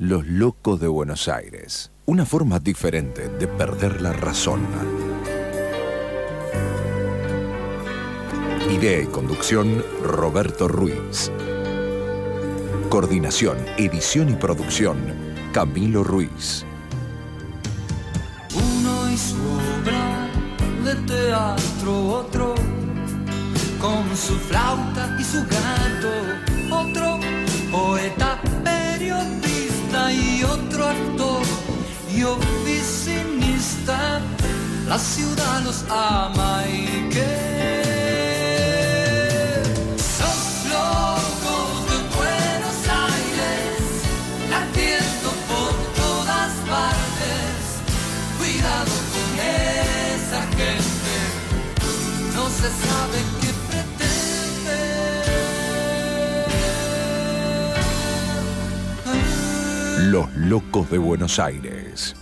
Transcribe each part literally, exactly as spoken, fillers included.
Los locos de Buenos Aires. Una forma diferente de perder la razón. Idea y conducción, Roberto Ruiz. Coordinación, edición y producción, Camilo Ruiz. Uno y su obra de teatro, otro con su flauta y su gato, otro poeta, periodista y otro actor y oficinista. La ciudad los ama y que sos locos de Buenos Aires, latiendo por todas partes. Cuidado con esa gente, no se sabe qué pretende. Los locos de Buenos Aires.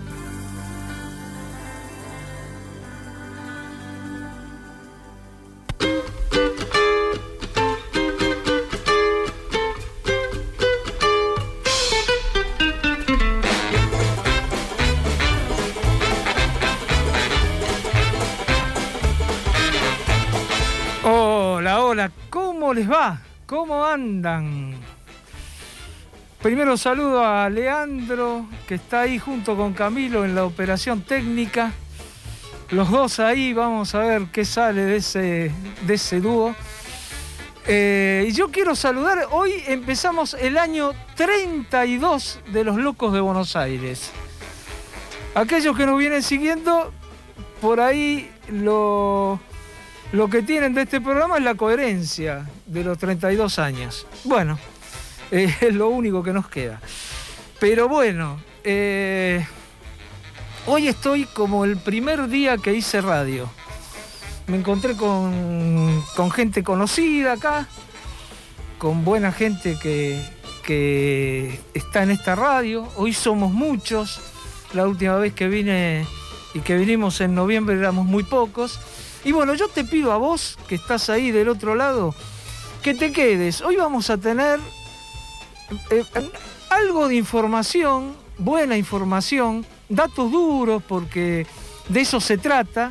¿Cómo les va? ¿Cómo andan? Primero saludo a Leandro, que está ahí junto con Camilo en la operación técnica. Los dos ahí, vamos a ver qué sale de ese, de ese dúo. Eh, y yo quiero saludar, hoy empezamos el año treinta y dos de Los Locos de Buenos Aires. Aquellos que nos vienen siguiendo, por ahí lo... Lo que tienen de este programa es la coherencia de los treinta y dos años. Bueno, eh, es lo único que nos queda. Pero bueno, eh, hoy estoy como el primer día que hice radio. Me encontré con, con gente conocida acá, con buena gente que, que está en esta radio. Hoy somos muchos. La última vez que vine y que vinimos en noviembre éramos muy pocos. Y bueno, yo te pido a vos, que estás ahí del otro lado, que te quedes. Hoy vamos a tener eh, algo de información, buena información, datos duros, porque de eso se trata,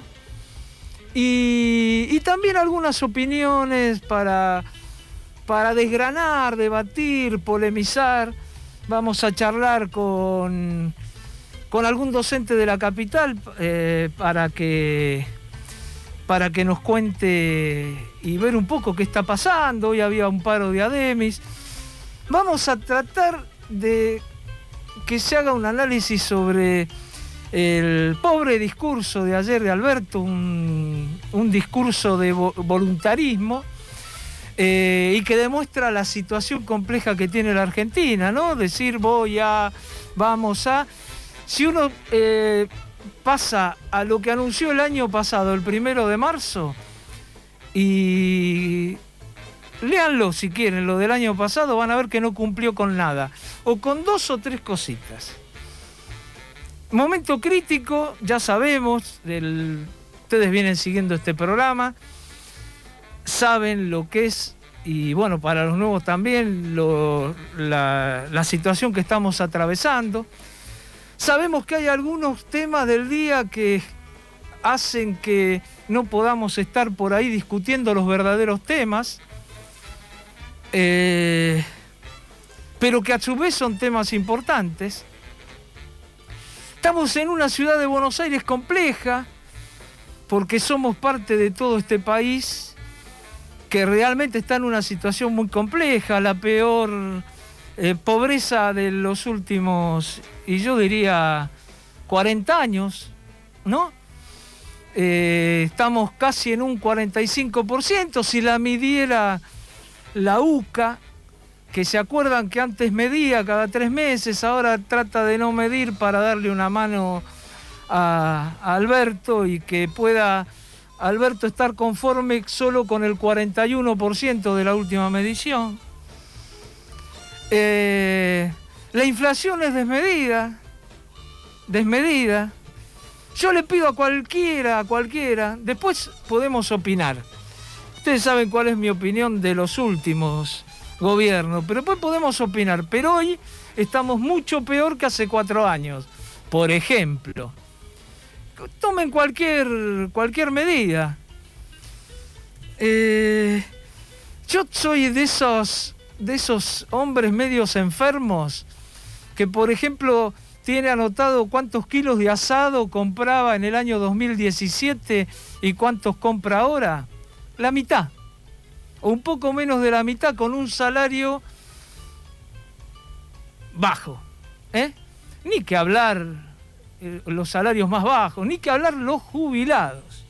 y, y también algunas opiniones para, para desgranar, debatir, polemizar. Vamos a charlar con, con algún docente de la capital eh, para que... para que nos cuente y ver un poco qué está pasando. Hoy había un paro de ADEMIS. Vamos a tratar de que se haga un análisis sobre el pobre discurso de ayer de Alberto, un, un discurso de vo voluntarismo eh, y que demuestra la situación compleja que tiene la Argentina, ¿no? Decir voy a, vamos a... Si uno... Eh, pasa a lo que anunció el año pasado, el primero de marzo, y léanlo si quieren, lo del año pasado, van a ver que no cumplió con nada, o con dos o tres cositas. Momento crítico, ya sabemos, el, ustedes vienen siguiendo este programa, saben lo que es, y bueno, para los nuevos también, lo, la, la situación que estamos atravesando. Sabemos que hay algunos temas del día que hacen que no podamos estar por ahí discutiendo los verdaderos temas, eh, pero que a su vez son temas importantes. Estamos en una ciudad de Buenos Aires compleja, porque somos parte de todo este país que realmente está en una situación muy compleja, la peor... Eh, pobreza de los últimos, y yo diría, cuarenta años, ¿no? Eh, estamos casi en un cuarenta y cinco por ciento, si la midiera la U C A, que se acuerdan que antes medía cada tres meses, ahora trata de no medir para darle una mano a, a Alberto y que pueda Alberto estar conforme solo con el cuarenta y uno por ciento de la última medición. Eh, la inflación es desmedida, desmedida. Yo le pido a cualquiera, a cualquiera, después podemos opinar. Ustedes saben cuál es mi opinión de los últimos gobiernos, pero después podemos opinar. Pero hoy estamos mucho peor que hace cuatro años. Por ejemplo, tomen cualquier, cualquier medida. Eh, yo soy de esos, de esos hombres medios enfermos que, por ejemplo, tiene anotado cuántos kilos de asado compraba en el año dos mil diecisiete y cuántos compra ahora. La mitad, o un poco menos de la mitad, con un salario bajo. ¿eh? Ni que hablar eh, los salarios más bajos, ni que hablar los jubilados.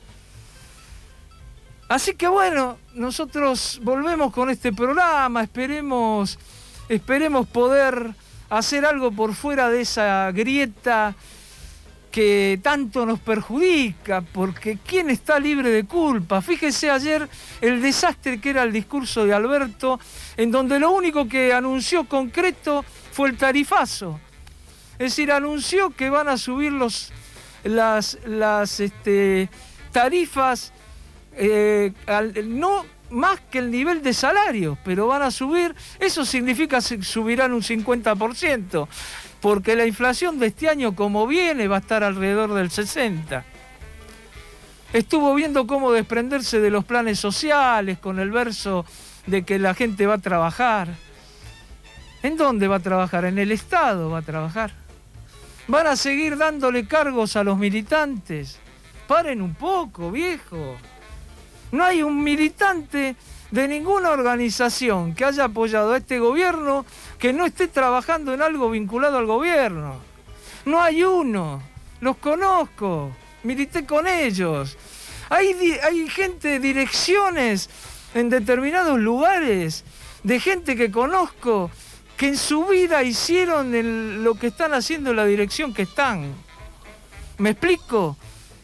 Así que bueno, nosotros volvemos con este programa, esperemos, esperemos poder hacer algo por fuera de esa grieta que tanto nos perjudica, porque ¿quién está libre de culpa? Fíjese ayer el desastre que era el discurso de Alberto, en donde lo único que anunció concreto fue el tarifazo. Es decir, anunció que van a subir los, las, las este, tarifas, eh, al, no más que el nivel de salario, pero van a subir, eso significa que subirán un cincuenta por ciento, porque la inflación de este año, como viene, va a estar alrededor del sesenta por ciento. Estuvo viendo cómo desprenderse de los planes sociales, con el verso de que la gente va a trabajar. ¿En dónde va a trabajar? En el Estado va a trabajar. Van a seguir dándole cargos a los militantes. Paren un poco, viejo. No hay un militante de ninguna organización que haya apoyado a este gobierno que no esté trabajando en algo vinculado al gobierno. No hay uno. Los conozco. Milité con ellos. Hay, hay gente, direcciones en determinados lugares, de gente que conozco, que en su vida hicieron el, lo que están haciendo en la dirección que están. ¿Me explico?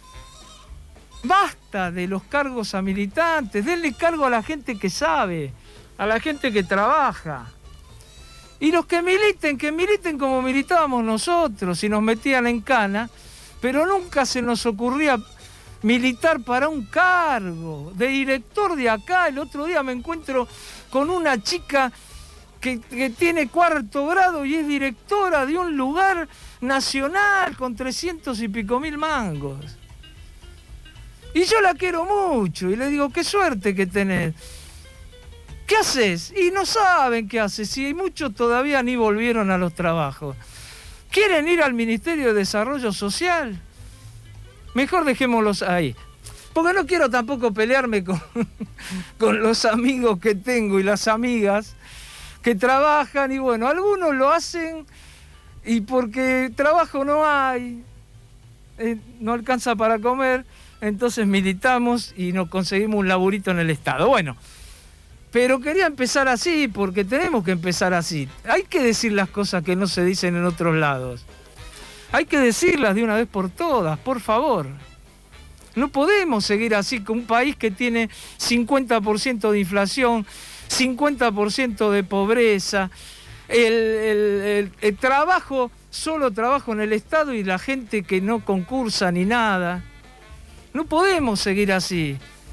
Basta de los cargos a militantes, denle cargo a la gente que sabe, a la gente que trabaja. Y los que militen, que militen como militábamos nosotros, y nos metían en cana, pero nunca se nos ocurría militar para un cargo de director de acá. El otro día me encuentro con una chica que, que tiene cuarto grado y es directora de un lugar nacional con trescientos y pico mil mangos. Y yo la quiero mucho y le digo, qué suerte que tenés. ¿Qué haces? Y no saben qué haces. Y muchos todavía ni volvieron a los trabajos. ¿Quieren ir al Ministerio de Desarrollo Social? Mejor dejémoslos ahí. Porque no quiero tampoco pelearme con, con los amigos que tengo y las amigas que trabajan. Y bueno, algunos lo hacen y porque trabajo no hay, eh, no alcanza para comer, entonces militamos y nos conseguimos un laburito en el Estado. Bueno, pero quería empezar así porque tenemos que empezar así. Hay que decir las cosas que no se dicen en otros lados. Hay que decirlas de una vez por todas, por favor. No podemos seguir así con un país que tiene cincuenta por ciento de inflación, cincuenta por ciento de pobreza, el, el, el, el trabajo, solo trabajo en el Estado y la gente que no concursa ni nada. No podemos seguir así.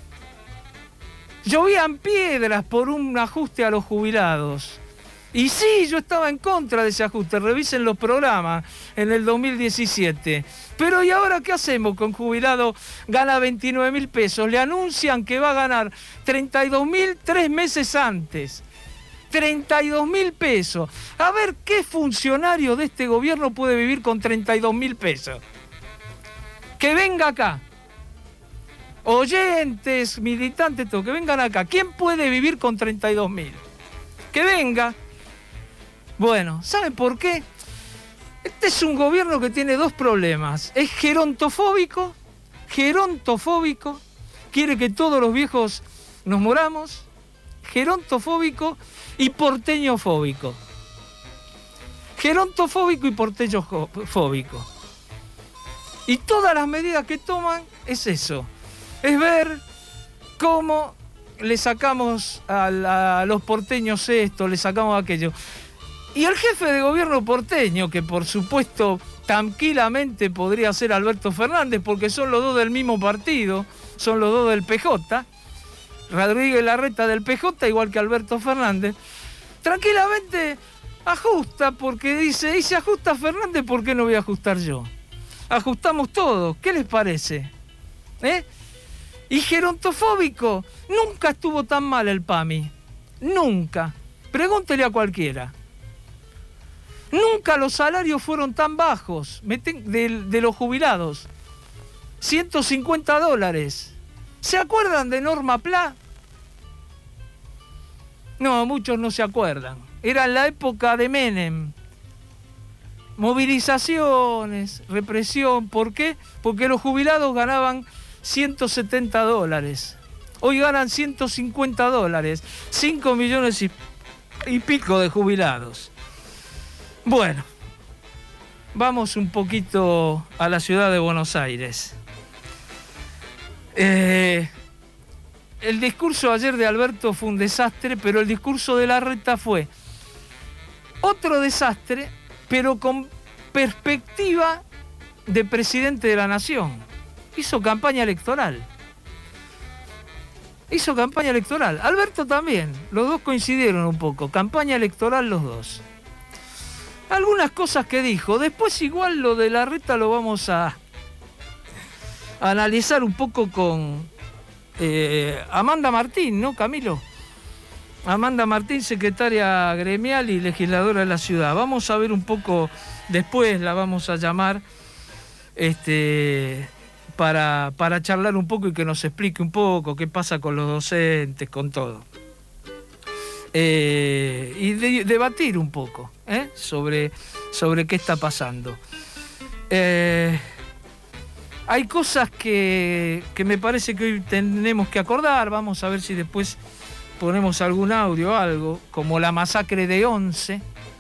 Llovían piedras por un ajuste a los jubilados. Y sí, yo estaba en contra de ese ajuste. Revisen los programas en el dos mil diecisiete. Pero ¿y ahora qué hacemos con jubilado? Gana veintinueve mil pesos. Le anuncian que va a ganar treinta y dos mil tres meses antes. treinta y dos mil pesos. A ver, ¿qué funcionario de este gobierno puede vivir con treinta y dos mil pesos? Que venga acá. Oyentes, militantes, todo, que vengan acá. ¿Quién puede vivir con treinta y dos mil? Que venga. Bueno, ¿saben por qué? Este es un gobierno que tiene dos problemas. Es gerontofóbico, gerontofóbico, quiere que todos los viejos nos moramos, gerontofóbico y porteñofóbico. Gerontofóbico y porteñofóbico. Y todas las medidas que toman es eso. Es ver cómo le sacamos a, la, a los porteños esto, le sacamos aquello. Y el jefe de gobierno porteño, que por supuesto tranquilamente podría ser Alberto Fernández, porque son los dos del mismo partido, son los dos del P J, Rodríguez Larreta del P J, igual que Alberto Fernández, tranquilamente ajusta porque dice, y si ajusta Fernández, ¿por qué no voy a ajustar yo? Ajustamos todos, ¿qué les parece? ¿Eh? Y gerontofóbico, nunca estuvo tan mal el P A M I, nunca. Pregúntele a cualquiera. Nunca los salarios fueron tan bajos de, de los jubilados. ciento cincuenta dólares. ¿Se acuerdan de Norma Pla? No, muchos no se acuerdan. Era en la época de Menem. Movilizaciones, represión. ¿Por qué? Porque los jubilados ganaban ciento setenta dólares. Hoy ganan ciento cincuenta dólares. cinco millones y, y pico de jubilados. Bueno, vamos un poquito a la ciudad de Buenos Aires. Eh, el discurso ayer de Alberto fue un desastre, pero el discurso de Larreta fue otro desastre, pero con perspectiva de presidente de la nación. Hizo campaña electoral. Hizo campaña electoral. Alberto también. Los dos coincidieron un poco. Campaña electoral los dos. Algunas cosas que dijo. Después igual lo de Larreta lo vamos a, a analizar un poco con eh, Amanda Martín, ¿no, Camilo? Amanda Martín, secretaria gremial y legisladora de la ciudad. Vamos a ver un poco, después la vamos a llamar este, para, para charlar un poco y que nos explique un poco qué pasa con los docentes, con todo. Eh, y de, debatir un poco ¿eh? sobre, sobre qué está pasando. Eh, hay cosas que, que me parece que hoy tenemos que acordar. Vamos a ver si después ponemos algún audio o algo, como la masacre de Once.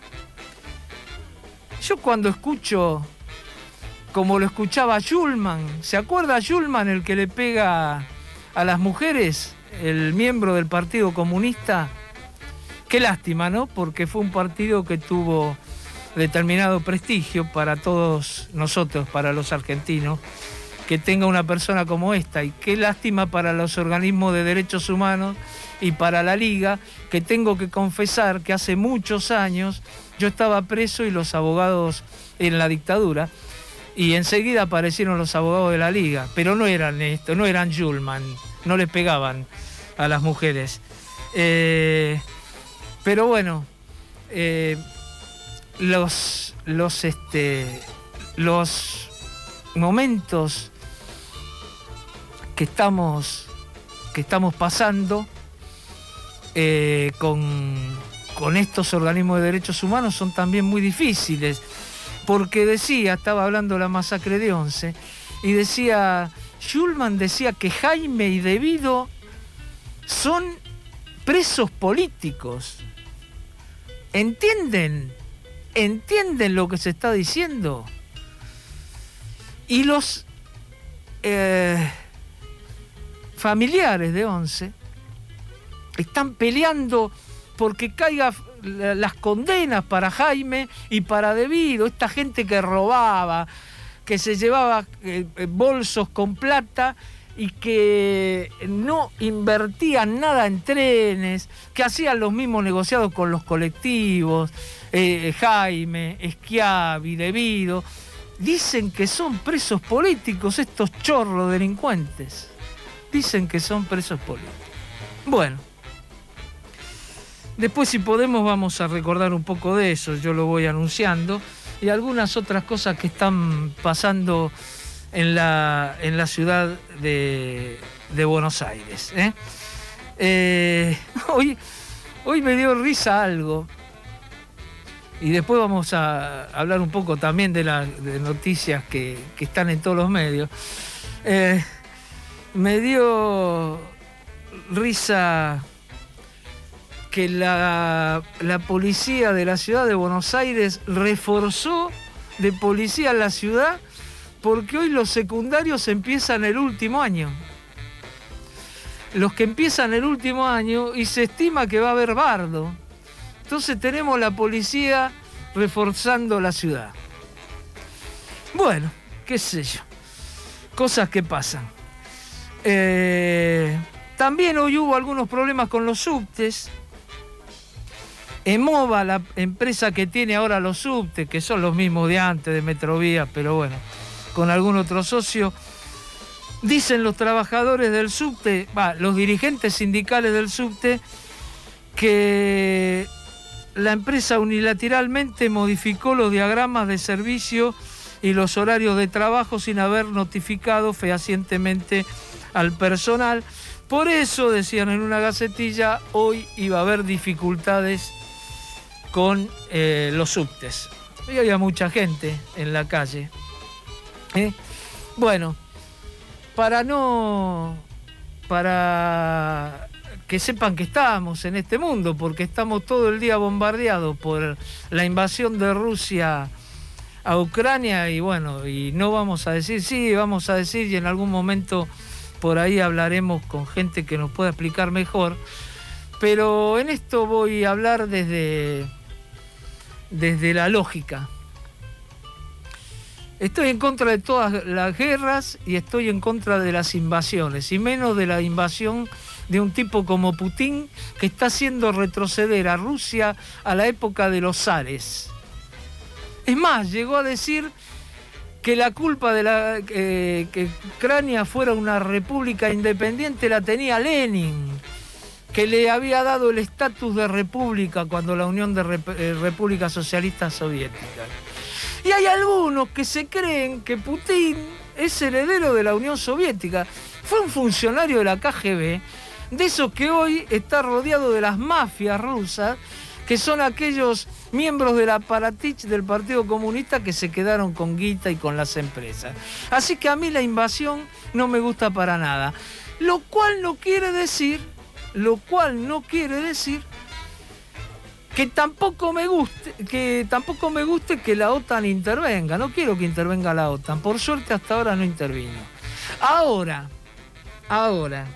Yo cuando escucho, como lo escuchaba Schulman, ¿se acuerda Schulman, el que le pega a las mujeres, el miembro del Partido Comunista? Qué lástima, ¿no? Porque fue un partido que tuvo determinado prestigio para todos nosotros, para los argentinos, que tenga una persona como esta. Y qué lástima para los organismos de derechos humanos y para la Liga, que tengo que confesar que hace muchos años yo estaba preso y los abogados en la dictadura, y enseguida aparecieron los abogados de la Liga, pero no eran esto, no eran Schulman, no les pegaban a las mujeres. Eh... Pero bueno, eh, los, los, este, los momentos que estamos, que estamos pasando eh, con, con estos organismos de derechos humanos son también muy difíciles. Porque decía, estaba hablando de la masacre de Once, y decía, Schulman decía que Jaime y Devido son presos políticos. ¿Entienden? ¿Entienden lo que se está diciendo? Y los eh, familiares de Once están peleando porque caigan las condenas para Jaime y para Devido, esta gente que robaba, que se llevaba eh, bolsos con plata y que no invertían nada en trenes, que hacían los mismos negociados con los colectivos, eh, Jaime, Schiavi, Devido. Dicen que son presos políticos estos chorros delincuentes. Dicen que son presos políticos. Bueno, después si podemos vamos a recordar un poco de eso, yo lo voy anunciando, y algunas otras cosas que están pasando en la, en la ciudad de, de Buenos Aires. ¿eh? Eh, hoy, hoy me dio risa algo, y después vamos a hablar un poco también de las de noticias que, que están en todos los medios. Eh, me dio risa que la, la policía de la ciudad de Buenos Aires reforzó de policía en la ciudad, porque hoy los secundarios empiezan el último año. Los que empiezan el último año, y se estima que va a haber bardo. Entonces tenemos la policía reforzando la ciudad. Bueno, qué sé yo. Cosas que pasan. Eh, también hoy hubo algunos problemas con los subtes. Emova, la empresa que tiene ahora los subtes, que son los mismos de antes, de Metrovía, pero bueno, con algún otro socio, dicen los trabajadores del subte, bah, los dirigentes sindicales del subte, que la empresa unilateralmente modificó los diagramas de servicio y los horarios de trabajo sin haber notificado fehacientemente al personal. Por eso, decían en una gacetilla, hoy iba a haber dificultades con eh, los subtes. Y había mucha gente en la calle. ¿Eh? Bueno, para no... para que sepan que estamos en este mundo, porque estamos todo el día bombardeados por la invasión de Rusia a Ucrania, y bueno, y no vamos a decir, sí, vamos a decir, y en algún momento por ahí hablaremos con gente que nos pueda explicar mejor, pero en esto voy a hablar desde, desde la lógica. Estoy en contra de todas las guerras y estoy en contra de las invasiones, y menos de la invasión de un tipo como Putin, que está haciendo retroceder a Rusia a la época de los zares. Es más, llegó a decir que la culpa de la, eh, que Ucrania fuera una república independiente la tenía Lenin, que le había dado el estatus de república cuando la Unión de Rep eh, Repúblicas Socialistas Soviéticas. Y hay algunos que se creen que Putin es heredero de la Unión Soviética. Fue un funcionario de la K G B, de esos que hoy está rodeado de las mafias rusas, que son aquellos miembros del aparatich del Partido Comunista que se quedaron con guita y con las empresas. Así que a mí la invasión no me gusta para nada. Lo cual no quiere decir, lo cual no quiere decir que tampoco me guste, que tampoco me guste que la OTAN intervenga. No quiero que intervenga la OTAN. Por suerte hasta ahora no intervino. Ahora, ahora,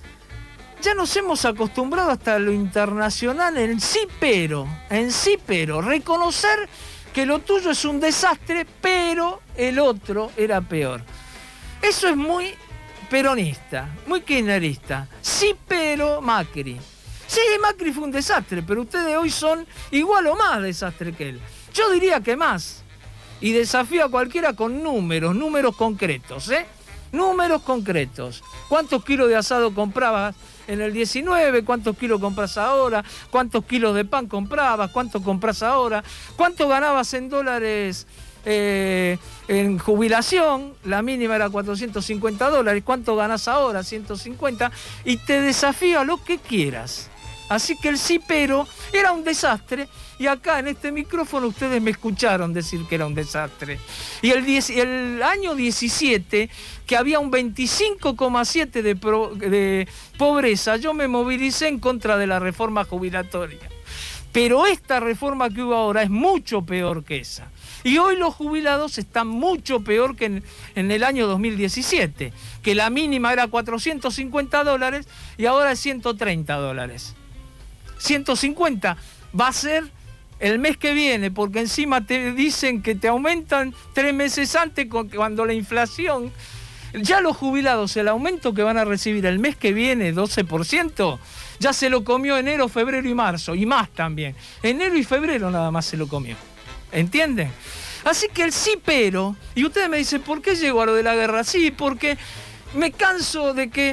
ya nos hemos acostumbrado hasta lo internacional en sí, pero, en sí, pero, reconocer que lo tuyo es un desastre, pero el otro era peor. Eso es muy peronista, muy kirchnerista. Sí, pero Macri. Sí, Macri fue un desastre, pero ustedes hoy son igual o más desastre que él. Yo diría que más. Y desafío a cualquiera con números, números concretos, ¿eh? Números concretos. ¿Cuántos kilos de asado comprabas en el diecinueve? ¿Cuántos kilos compras ahora? ¿Cuántos kilos de pan comprabas? ¿Cuánto compras ahora? ¿Cuánto ganabas en dólares eh, en jubilación? La mínima era cuatrocientos cincuenta dólares. ¿Cuánto ganas ahora? ciento cincuenta. Y te desafío a lo que quieras. Así que el sí, pero era un desastre. Y acá en este micrófono ustedes me escucharon decir que era un desastre. Y el, diez, el año diecisiete, que había un veinticinco coma siete de, de pobreza, yo me movilicé en contra de la reforma jubilatoria. Pero esta reforma que hubo ahora es mucho peor que esa. Y hoy los jubilados están mucho peor que en, en el año dos mil diecisiete, que la mínima era cuatrocientos cincuenta dólares y ahora es ciento treinta dólares. ciento cincuenta va a ser el mes que viene, porque encima te dicen que te aumentan tres meses antes cuando la inflación... Ya los jubilados, el aumento que van a recibir el mes que viene, doce por ciento, ya se lo comió enero, febrero y marzo, y más también. Enero y febrero nada más se lo comió. ¿Entienden? Así que el sí, pero... Y ustedes me dicen, ¿por qué llegó a lo de la guerra? Sí, porque me canso de que...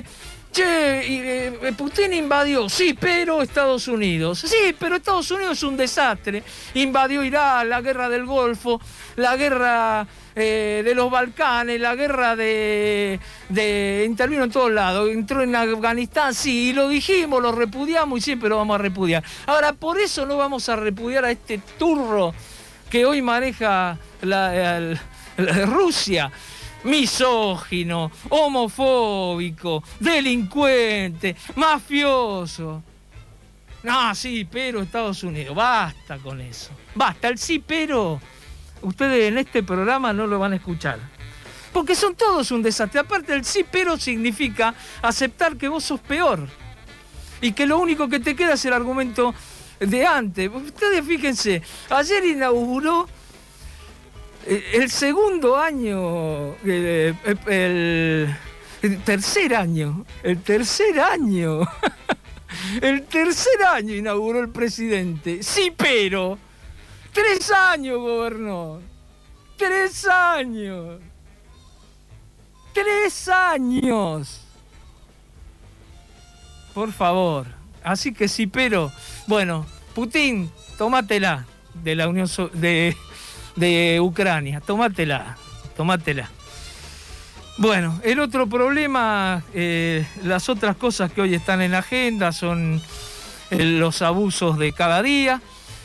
Che, eh, Putin invadió, sí, pero Estados Unidos. Sí, pero Estados Unidos es un desastre. Invadió Irak, la guerra del Golfo, la guerra eh, de los Balcanes, la guerra de, de... intervino en todos lados, entró en Afganistán, sí, y lo dijimos, lo repudiamos y siempre lo vamos a repudiar. Ahora, por eso no vamos a repudiar a este turro que hoy maneja la, la, la Rusia. Misógino, homofóbico, delincuente, mafioso. No, sí, pero Estados Unidos, basta con eso. Basta, el sí, pero ustedes en este programa no lo van a escuchar. Porque son todos un desastre. Aparte, el sí, pero significa aceptar que vos sos peor. Y que lo único que te queda es el argumento de antes. Ustedes fíjense, ayer inauguró el segundo año, el, el, el tercer año, el tercer año El tercer año inauguró el presidente. Sí, pero. Tres años gobernó. Tres años. Tres años. Por favor. Así que sí, pero. Bueno, Putin, tómatela de la Unión so de, de Ucrania. Tómatela. Tómatela. Bueno, el otro problema, eh, las otras cosas que hoy están en la agenda son eh, los abusos de cada día.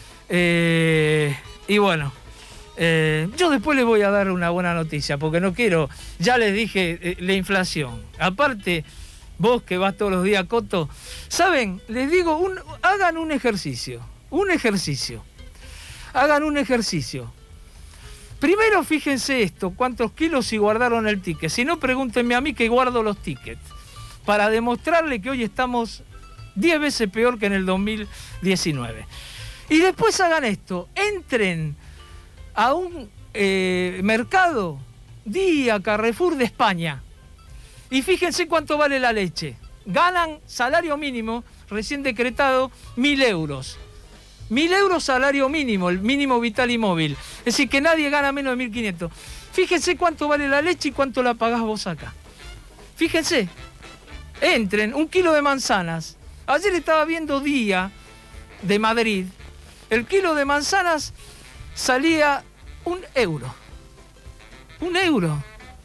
Eh, y bueno, eh, yo después les voy a dar una buena noticia, porque no quiero, ya les dije, eh, la inflación. Aparte, vos que vas todos los días a Coto, ¿saben? Les digo, un, hagan un ejercicio, un ejercicio. Hagan un ejercicio. Primero fíjense esto, cuántos kilos y guardaron el ticket. Si no, pregúntenme a mí que guardo los tickets. Para demostrarle que hoy estamos diez veces peor que en el dos mil diecinueve. Y después hagan esto, entren a un eh, mercado, día Carrefour de España. Y fíjense cuánto vale la leche. Ganan salario mínimo, recién decretado, mil euros. Mil euros salario mínimo, el mínimo vital y móvil. Es decir, que nadie gana menos de mil quinientos. Fíjense cuánto vale la leche y cuánto la pagás vos acá. Fíjense. Entren, un kilo de manzanas. Ayer estaba viendo Día de Madrid. El kilo de manzanas salía un euro. Un euro.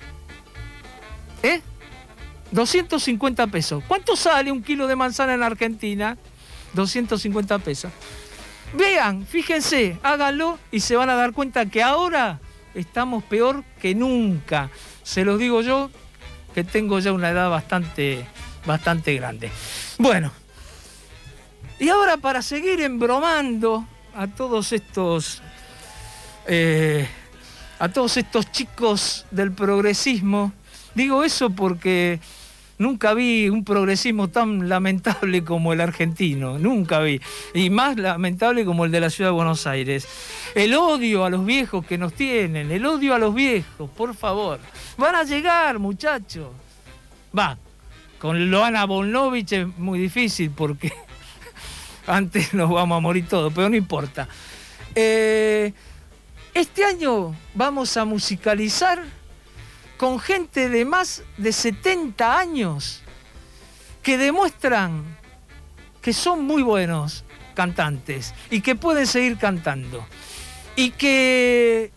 ¿Eh? doscientos cincuenta pesos. ¿Cuánto sale un kilo de manzana en Argentina? doscientos cincuenta pesos. Vean, fíjense, háganlo y se van a dar cuenta que ahora estamos peor que nunca. Se los digo yo, que tengo ya una edad bastante, bastante grande. Bueno, y ahora para seguir embromando a todos estos, eh, a todos estos chicos del progresismo, digo eso porque nunca vi un progresismo tan lamentable como el argentino, nunca vi. Y más lamentable como el de la ciudad de Buenos Aires. El odio a los viejos que nos tienen, el odio a los viejos, por favor. Van a llegar, muchachos. Va, con Loana Volnovich es muy difícil porque antes nos vamos a morir todos, pero no importa. Eh, este año vamos a musicalizar con gente de más de setenta años que demuestran que son muy buenos cantantes y que pueden seguir cantando. Y que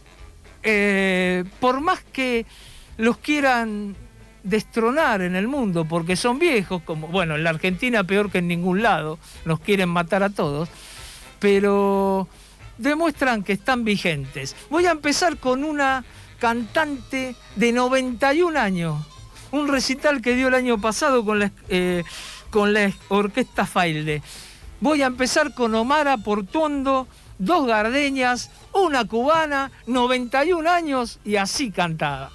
eh, por más que los quieran destronar en el mundo porque son viejos, como bueno, en la Argentina peor que en ningún lado, nos quieren matar a todos, pero demuestran que están vigentes. Voy a empezar con una cantante de noventa y un años, un recital que dio el año pasado con la, eh, con la orquesta Failde. Voy a empezar con Omara Portuondo, dos gardeñas, una cubana, noventa y un años y así cantaba.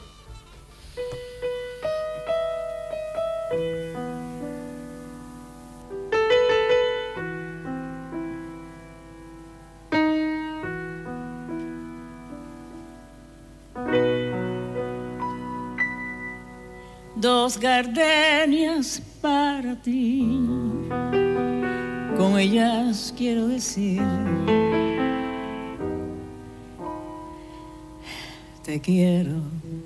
Dos gardenias para ti, con ellas quiero decir, te quiero,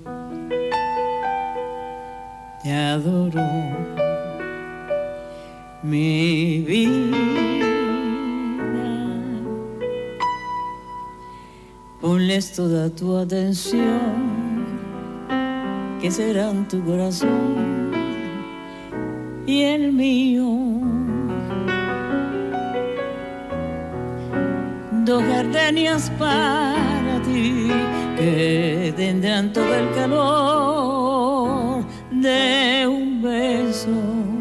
te adoro, mi vida. Ponles toda tu atención, que serán tu corazón y el mío. Dos gardenias para ti, que tendrán todo el calor de un beso,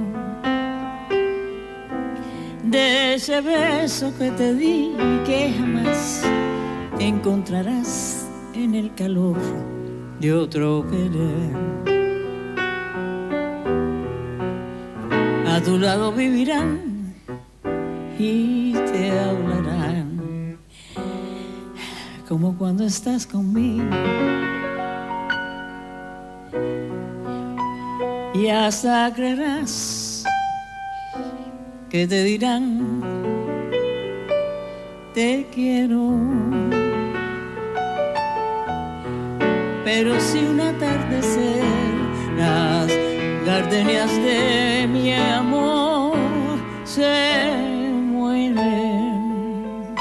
de ese beso que te di y que jamás encontrarás en el calor de otro querer. A tu lado vivirán y te hablarán como cuando estás conmigo, y hasta creerás que te dirán te quiero. Pero si un atardecer las gardenias de mi amor se mueren,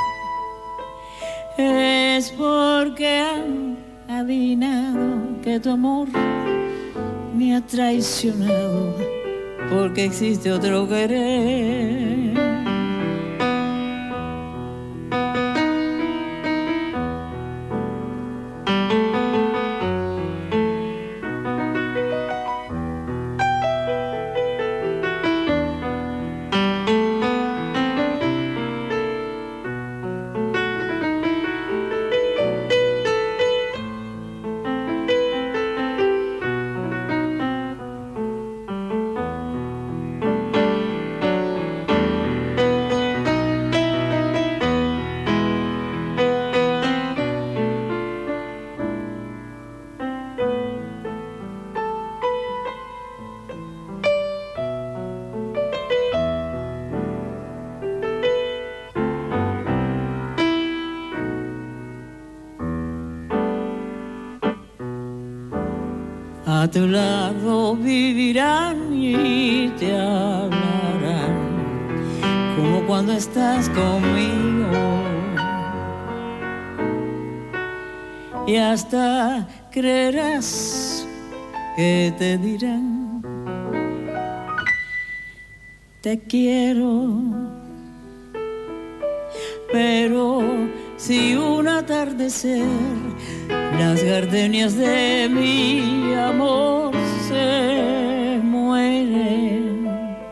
es porque han adivinado que tu amor me ha traicionado, porque existe otro querer. A tu lado vivirán y te hablarán como cuando estás conmigo, y hasta creerás que te dirán te quiero. Pero si un atardecer las gardenias de mi amor se mueren,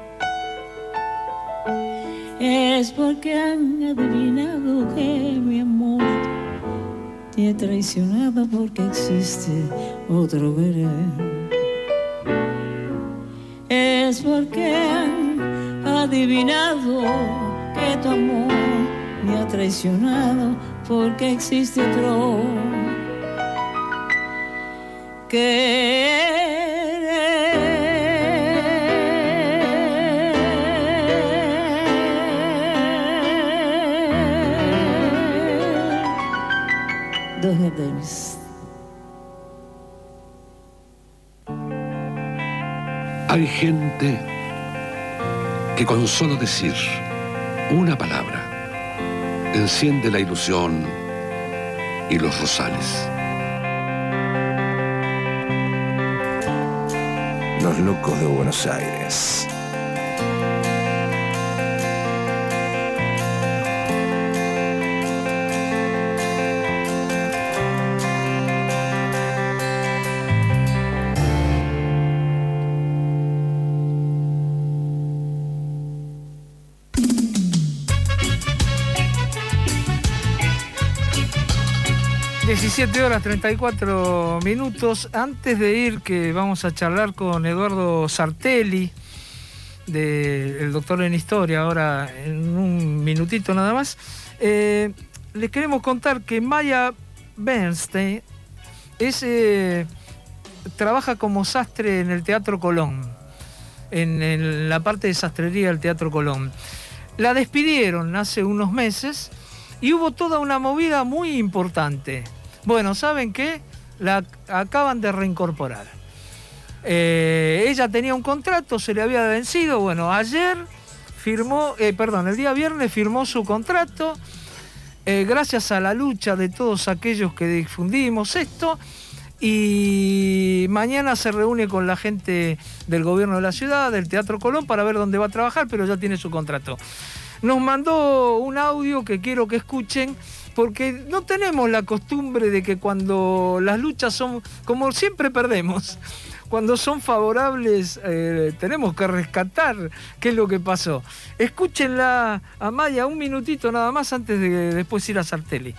es porque han adivinado que mi amor te ha traicionado, porque existe otro querer. Es porque han adivinado que tu amor me ha traicionado, porque existe otro querer. Dos gardenias. Hay gente que con solo decir una palabra enciende la ilusión y los rosales. Los locos de Buenos Aires. diecisiete horas treinta y cuatro minutos. Antes de ir, que vamos a charlar con Eduardo Sartelli, de, el doctor en historia, ahora en un minutito nada más, eh, les queremos contar que Maya Bernstein es, eh, trabaja como sastre en el Teatro Colón, en, en la parte de sastrería del Teatro Colón. La despidieron hace unos meses y hubo toda una movida muy importante. Bueno, ¿saben qué? La acaban de reincorporar. Eh, ella tenía un contrato, se le había vencido. Bueno, ayer firmó, eh, perdón, el día viernes firmó su contrato. Eh, gracias a la lucha de todos aquellos que difundimos esto. Y mañana se reúne con la gente del gobierno de la ciudad, del Teatro Colón, para ver dónde va a trabajar, pero ya tiene su contrato. Nos mandó un audio que quiero que escuchen, porque no tenemos la costumbre de que cuando las luchas son, como siempre perdemos, cuando son favorables eh, tenemos que rescatar qué es lo que pasó. Escúchenla a Maya un minutito nada más antes de después ir a Sartelli.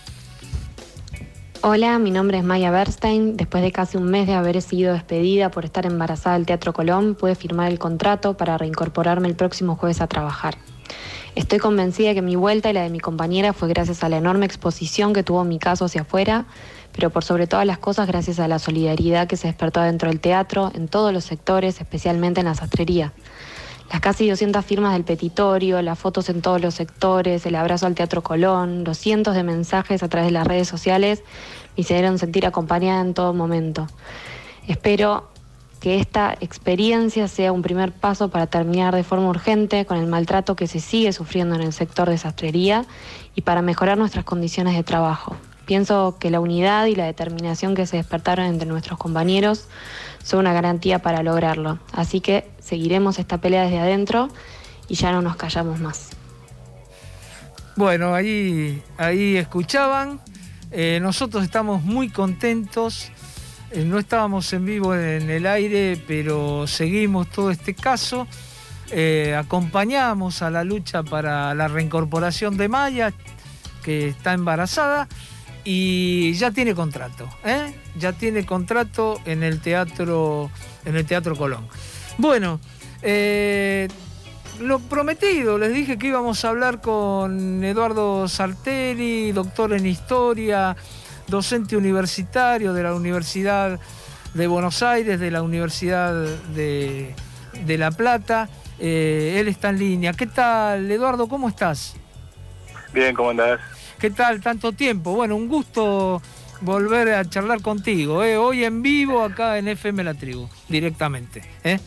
Hola, mi nombre es Maya Bernstein. Después de casi un mes de haber sido despedida por estar embarazada del Teatro Colón, pude firmar el contrato para reincorporarme el próximo jueves a trabajar. Estoy convencida que mi vuelta y la de mi compañera fue gracias a la enorme exposición que tuvo mi caso hacia afuera, pero por sobre todas las cosas gracias a la solidaridad que se despertó dentro del teatro, en todos los sectores, especialmente en la sastrería. Las casi doscientas firmas del petitorio, las fotos en todos los sectores, el abrazo al Teatro Colón, los cientos de mensajes a través de las redes sociales me hicieron sentir acompañada en todo momento. Espero que esta experiencia sea un primer paso para terminar de forma urgente con el maltrato que se sigue sufriendo en el sector de sastrería y para mejorar nuestras condiciones de trabajo. Pienso que la unidad y la determinación que se despertaron entre nuestros compañeros son una garantía para lograrlo. Así que seguiremos esta pelea desde adentro y ya no nos callamos más. Bueno, ahí, ahí escuchaban. Eh, nosotros estamos muy contentos. Eh, no estábamos en vivo en el aire, pero seguimos todo este caso. Eh, acompañamos a la lucha para la reincorporación de Maya, que está embarazada. Y ya tiene contrato, ¿eh? Ya tiene contrato en el Teatro, en el Teatro Colón. Bueno, eh, lo prometido, les dije que íbamos a hablar con Eduardo Sartelli, doctor en Historia, docente universitario de la Universidad de Buenos Aires, de la Universidad de, de La Plata. Eh, él está en línea. ¿Qué tal, Eduardo? ¿Cómo estás? Bien, ¿cómo andás? ¿Qué tal? Tanto tiempo. Bueno, un gusto volver a charlar contigo, ¿eh? Hoy en vivo acá en F M La Tribu, directamente. ¿eh?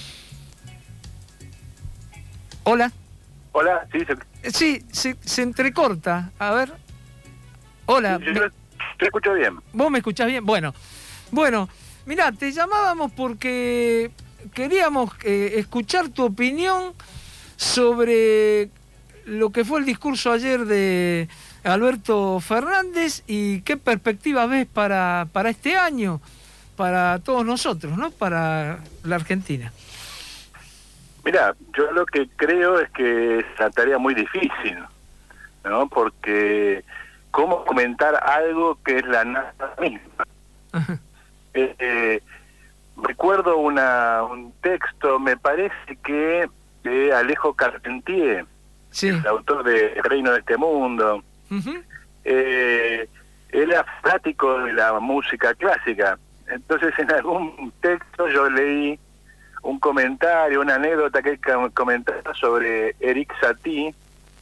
Hola. Hola, sí, se... Sí, se, se entrecorta. A ver. Hola. Sí, yo, yo te escucho bien. ¿Vos me escuchás bien? Bueno, bueno, mirá, te llamábamos porque queríamos eh, escuchar tu opinión sobre lo que fue el discurso ayer de Alberto Fernández y qué perspectivas ves para, para este año, para todos nosotros, ¿no? Para la Argentina. Mira, yo lo que creo es que es una tarea muy difícil, ¿no? Porque cómo comentar algo que es la nada misma. eh, eh, recuerdo una un texto, me parece que de Alejo Carpentier, sí, el autor de El Reino de este Mundo. Uh-huh. eh, él era fanático de la música clásica, entonces en algún texto yo leí un comentario, una anécdota que él comentaba sobre Erik Satie,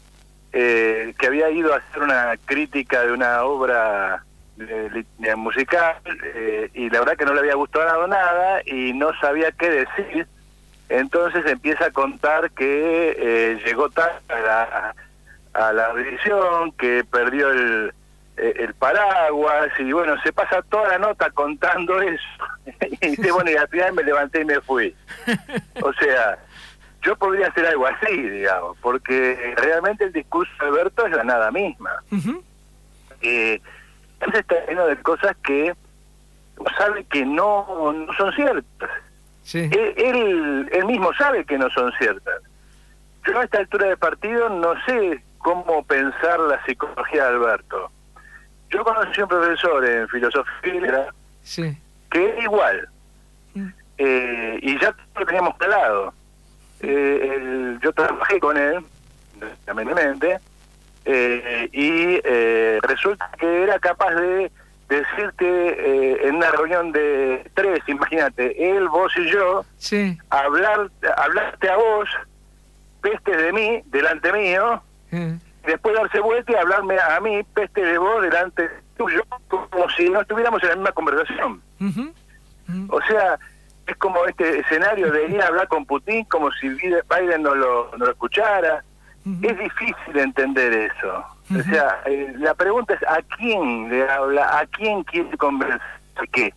eh, que había ido a hacer una crítica de una obra de, de musical eh, y la verdad que no le había gustado nada y no sabía qué decir. Entonces empieza a contar que eh, llegó tarde a la, a la audición, que perdió el, el paraguas, y bueno, se pasa toda la nota contando eso. Y dice, bueno, y al final me levanté y me fui. O sea, yo podría hacer algo así, digamos, porque realmente el discurso de Alberto es la nada misma. Uh-huh. eh, él está lleno de cosas que sabe que no, no son ciertas. Sí. Él, él, él mismo sabe que no son ciertas. Yo a esta altura de partido no sé cómo pensar la psicología de Alberto. Yo conocí a un profesor en filosofía, sí, que era igual. Mm. Eh, y ya lo teníamos calado. Eh, el, yo trabajé con él, lamentablemente, eh, y eh, resulta que era capaz de decirte eh, en una reunión de tres, imagínate, él, vos y yo, sí, hablar, hablarte a vos, peste de mí, delante mío, sí, después darse vuelta y hablarme a mí, peste de vos, delante tuyo, como si no estuviéramos en la misma conversación. Uh-huh. Uh-huh. O sea, es como este escenario de ir a hablar con Putin como si Biden no lo, no lo escuchara. Uh-huh. Es difícil entender eso. Uh-huh. O sea, eh, la pregunta es ¿a quién le habla? ¿A quién quiere convencer qué?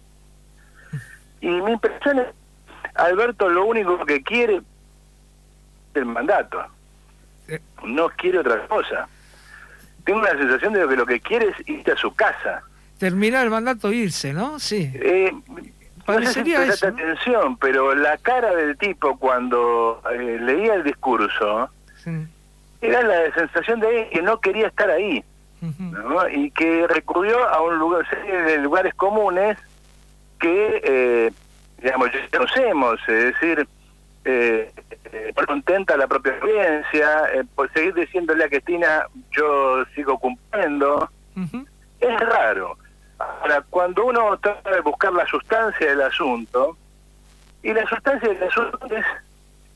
Y mi impresión es, Alberto lo único que quiere es el mandato. No quiere otra cosa. Tengo la sensación de que lo que quiere es irse a su casa. Terminar el mandato e irse, ¿no? Sí. Eh, Parecería no sé si eso, ¿no? Atención, pero la cara del tipo cuando eh, leía el discurso, sí, era la sensación de que no quería estar ahí, uh-huh, ¿no? Y que recurrió a un lugar, serie de lugares comunes que, eh, digamos, ya conocemos, es decir, eh, eh, contenta la propia audiencia, eh, por seguir diciéndole a Cristina, yo sigo cumpliendo. Uh-huh. Es raro. Ahora, cuando uno trata de buscar la sustancia del asunto, y la sustancia del asunto es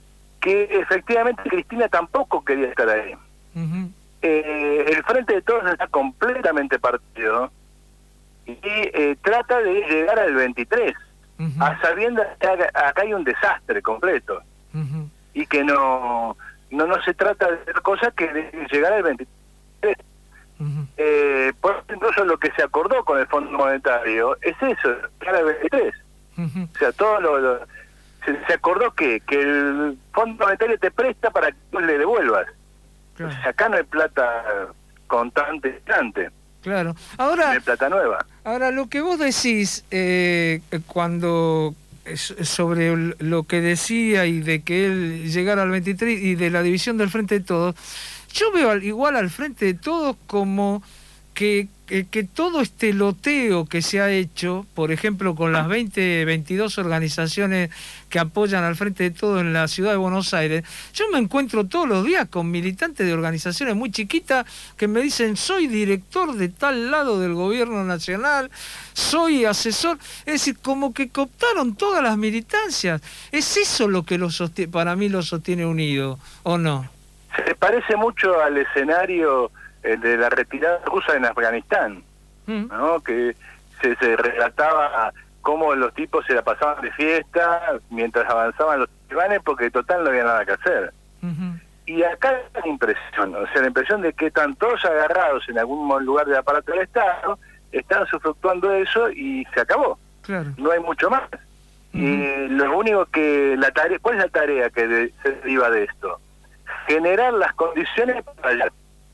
que efectivamente Cristina tampoco quería estar ahí. Uh-huh. Eh, el Frente de Todos está completamente partido y eh, trata de llegar al veintitrés, uh-huh. a sabiendas que acá hay un desastre completo, uh-huh. y que no, no no se trata de hacer cosas que de llegar al veintitrés. Uh-huh. Eh, por eso incluso lo que se acordó con el Fondo Monetario es eso, llegar al veintitrés. Uh-huh. O sea, todo lo, lo se, se acordó que, que el Fondo Monetario te presta para que tú le devuelvas. Claro. O sea, acá no hay plata contante, instante. Claro. Ahora, no hay plata nueva. Ahora, lo que vos decís eh, cuando sobre lo que decía y de que él llegara al veintitrés y de la división del Frente de Todos, yo veo al, igual al Frente de Todos como que, que, que todo este loteo que se ha hecho, por ejemplo, con las veinte, veintidós organizaciones que apoyan al Frente de Todos en la ciudad de Buenos Aires, yo me encuentro todos los días con militantes de organizaciones muy chiquitas que me dicen, soy director de tal lado del gobierno nacional, soy asesor, es decir, como que cooptaron todas las militancias. ¿Es eso lo que lo sostiene, para mí lo sostiene unido, o no? Se parece mucho al escenario de la retirada rusa en Afganistán, mm. ¿no? Que se, se relataba cómo los tipos se la pasaban de fiesta mientras avanzaban los talibanes porque total no había nada que hacer. Uh-huh. Y acá hay la impresión, o sea, la impresión de que están todos agarrados en algún lugar del aparato del Estado, están usufructuando eso y se acabó. Claro. No hay mucho más. Uh-huh. Y lo único que, la tarea, ¿cuál es la tarea que de, se deriva de esto? Generar las condiciones para allá.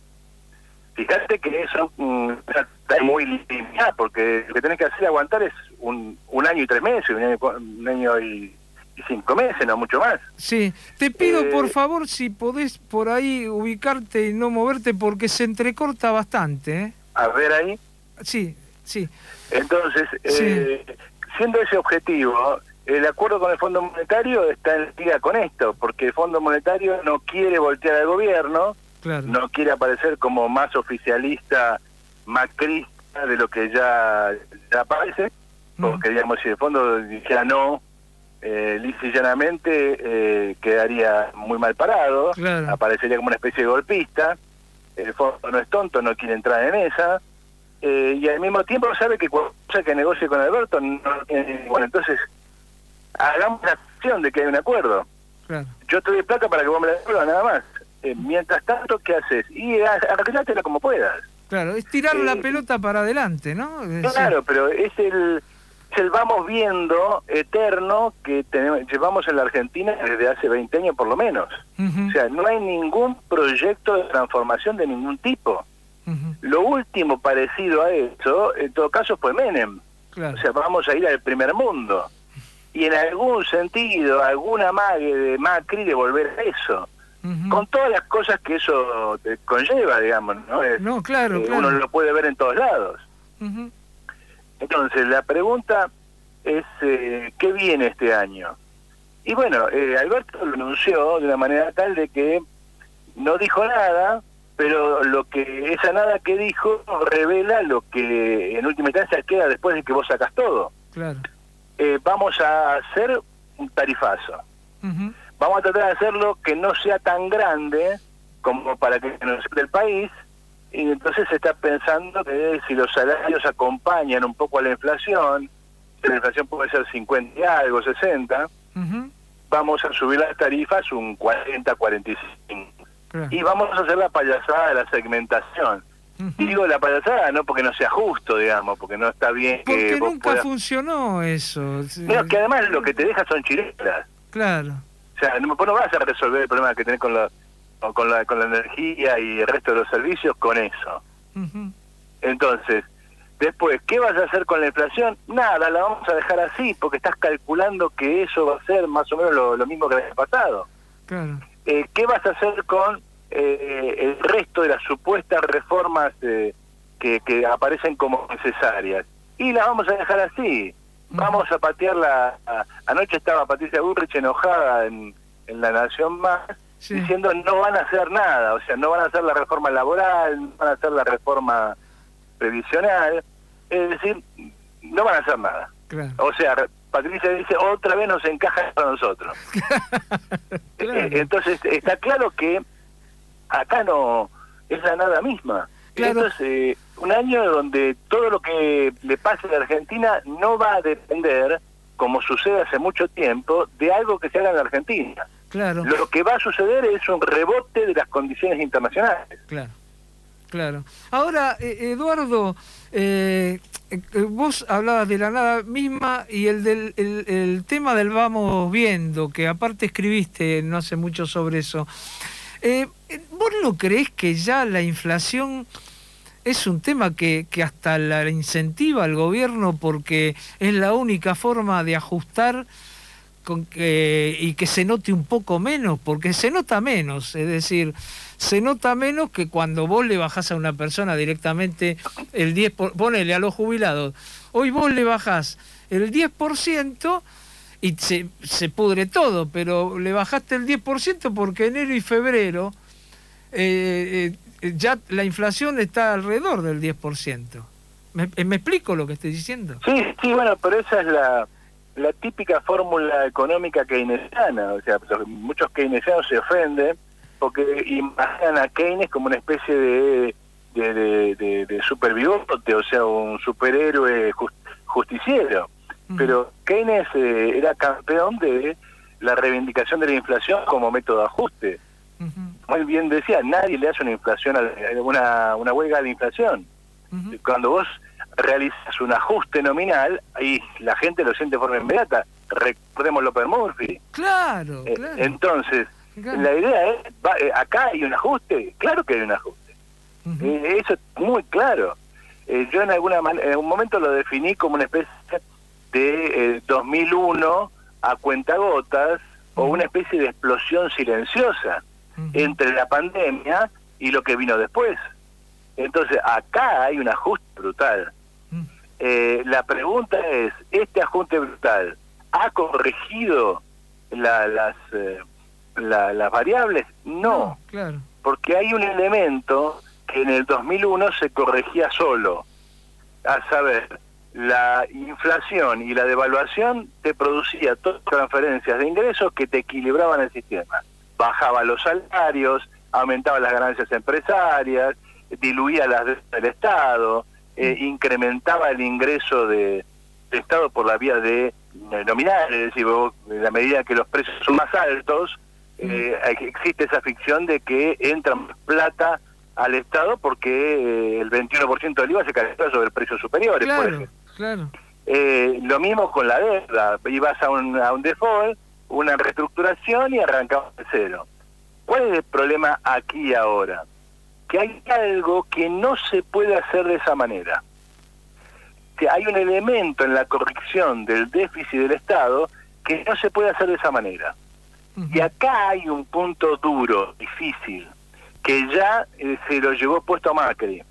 Fíjate que eso es muy lineal, porque lo que tenés que hacer aguantar es un, un año y tres meses, un año, un año y, y cinco meses, no mucho más. Sí, te pido eh, por favor si podés por ahí ubicarte y no moverte porque se entrecorta bastante. ¿eh? A ver ahí. Sí, sí. Entonces, sí. Eh, siendo ese objetivo, el acuerdo con el Fondo Monetario está en liga con esto, porque el Fondo Monetario no quiere voltear al gobierno. Claro. No quiere aparecer como más oficialista, macrista de lo que ya, ya aparece, porque uh-huh. digamos si el fondo dijera no, eh, lisa y llanamente eh, quedaría muy mal parado, claro. Aparecería como una especie de golpista, el fondo no es tonto, no quiere entrar en esa, eh, y al mismo tiempo sabe que cualquier cosa que negocie con Alberto, no, eh, bueno, entonces hagamos la acción de que hay un acuerdo. Claro. Yo te doy plata para que vos me la devuelvas, nada más. Eh, mientras tanto, ¿qué haces? Y arreglátela como puedas. Claro, es tirar eh, la pelota para adelante, ¿no? Claro, sí. Pero es el, es el vamos viendo eterno que tenemos, llevamos en la Argentina desde hace veinte años por lo menos. Uh-huh. O sea, no hay ningún proyecto de transformación de ningún tipo. Uh-huh. Lo último parecido a eso, en todo caso, fue Menem. Claro. O sea, vamos a ir al primer mundo. Y en algún sentido, alguna amague de Macri de volver a eso. Uh-huh. Con todas las cosas que eso conlleva, digamos, ¿no? Es, no, claro, eh, claro. Uno lo puede ver en todos lados. Uh-huh. Entonces, la pregunta es, eh, ¿qué viene este año? Y bueno, eh, Alberto lo anunció de una manera tal de que no dijo nada, pero lo que esa nada que dijo revela lo que en última instancia queda después de que vos sacás todo. Claro. Eh, vamos a hacer un tarifazo. Uh-huh. Vamos a tratar de hacerlo que no sea tan grande como para que nos el país, y entonces se está pensando que si los salarios acompañan un poco a la inflación, si la inflación puede ser cincuenta y algo, sesenta, uh-huh. vamos a subir las tarifas un cuarenta, cuarenta y cinco. Claro. Y vamos a hacer la payasada de la segmentación. Uh-huh. Y digo la payasada no porque no sea justo, digamos, porque no está bien porque que... Porque nunca puedas... funcionó eso. No, que además lo que te deja son chileras. Claro. O sea, no, no vas a resolver el problema que tenés con la, con la con la energía y el resto de los servicios con eso. Uh-huh. Entonces, después, ¿qué vas a hacer con la inflación? Nada, la vamos a dejar así, porque estás calculando que eso va a ser más o menos lo, lo mismo que el año pasado. Claro. Eh, ¿Qué vas a hacer con eh, el resto de las supuestas reformas eh, que, que aparecen como necesarias? Y las vamos a dejar así. Vamos a patear la... A, anoche estaba Patricia Bullrich enojada en, en La Nación Más, sí. diciendo no van a hacer nada, o sea, no van a hacer la reforma laboral, no van a hacer la reforma previsional, es decir, no van a hacer nada. Claro. O sea, Patricia dice, otra vez nos encaja para nosotros. Claro. Eh, Entonces, está claro que acá no es la nada misma. Claro. Esto es eh, un año donde todo lo que le pase a la Argentina no va a depender, como sucede hace mucho tiempo, de algo que se haga en la Argentina. Claro. Lo que va a suceder es un rebote de las condiciones internacionales. Claro, claro. Ahora, eh, Eduardo, eh, eh, vos hablabas de la nada misma y el del el, el tema del vamos viendo, que aparte escribiste no hace mucho sobre eso. Eh, ¿Vos no creés que ya la inflación es un tema que, que hasta la incentiva al gobierno porque es la única forma de ajustar con que, y que se note un poco menos? Porque se nota menos, es decir, se nota menos que cuando vos le bajás a una persona directamente el diez por ciento, ponele a los jubilados, hoy vos le bajás el diez por ciento y se, se pudre todo, pero le bajaste el diez por ciento porque enero y febrero eh, eh, ya la inflación está alrededor del diez por ciento. ¿Me, ¿Me explico lo que estoy diciendo? Sí, sí, bueno, pero esa es la, la típica fórmula económica keynesiana. O sea, los, muchos keynesianos se ofenden porque imaginan a Keynes como una especie de, de, de, de, de supervivote, o sea, un superhéroe just, justiciero. Pero Keynes eh, era campeón de la reivindicación de la inflación como método de ajuste. Uh-huh. Muy bien decía, nadie le hace una inflación, a una, una huelga de inflación. Uh-huh. Cuando vos realizas un ajuste nominal, ahí la gente lo siente de forma inmediata. Recordemos López Murphy. Claro, eh, claro. Entonces, claro. La idea es, va, eh, acá hay un ajuste, claro que hay un ajuste. Uh-huh. eh, eso es muy claro. Eh, yo en alguna man- en un momento lo definí como una especie de eh, dos mil uno a cuentagotas, uh-huh, o una especie de explosión silenciosa, uh-huh, entre la pandemia y lo que vino después. Entonces, acá hay un ajuste brutal. Uh-huh. Eh, la pregunta es, ¿este ajuste brutal ha corregido la, las, eh, la, las variables? No, no, claro. Porque hay un elemento que en el dos mil uno se corregía solo, a saber, la inflación y la devaluación te producía todas transferencias de ingresos que te equilibraban el sistema. Bajaba los salarios, aumentaba las ganancias empresarias, diluía las deudas del Estado, eh, incrementaba el ingreso de, del Estado por la vía de, de nominal, es decir, vos, en la medida que los precios son más altos, eh, existe esa ficción de que entra más plata al Estado porque eh, el veintiuno por ciento del I V A se calcula sobre precios superiores, claro, por ejemplo. Claro. Eh, lo mismo con la deuda, ibas a un, a un default, una reestructuración y arrancabas de cero. ¿Cuál es el problema aquí y ahora? Que hay algo que no se puede hacer de esa manera. Que hay un elemento en la corrección del déficit del Estado que no se puede hacer de esa manera. Uh-huh. Y acá hay un punto duro, difícil, que ya eh, se lo llevó puesto a Macri.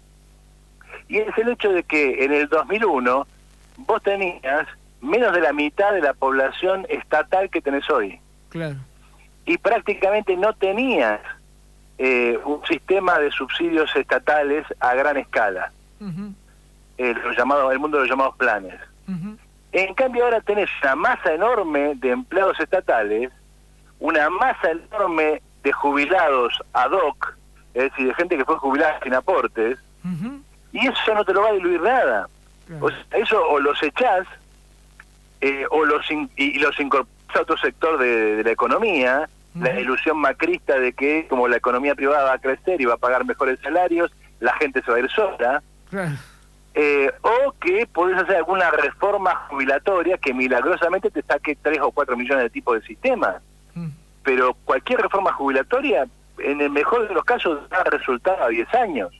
Y es el hecho de que en el dos mil uno vos tenías menos de la mitad de la población estatal que tenés hoy. Claro. Y prácticamente no tenías eh, un sistema de subsidios estatales a gran escala. Uh-huh. Eh, los llamados, el mundo de los llamados planes. Uh-huh. En cambio ahora tenés una masa enorme de empleados estatales, una masa enorme de jubilados ad hoc, es decir, de gente que fue jubilada sin aportes, uh-huh, y eso no te lo va a diluir nada. Claro. O sea, eso o los echás, eh, o los in, y los incorporás a otro sector de, de la economía, uh-huh, la ilusión macrista de que como la economía privada va a crecer y va a pagar mejores salarios, la gente se va a ir sola. Claro. Eh, o que podés hacer alguna reforma jubilatoria que milagrosamente te saque tres o cuatro millones de tipos de sistemas. Uh-huh. Pero cualquier reforma jubilatoria, en el mejor de los casos, da resultado a diez años.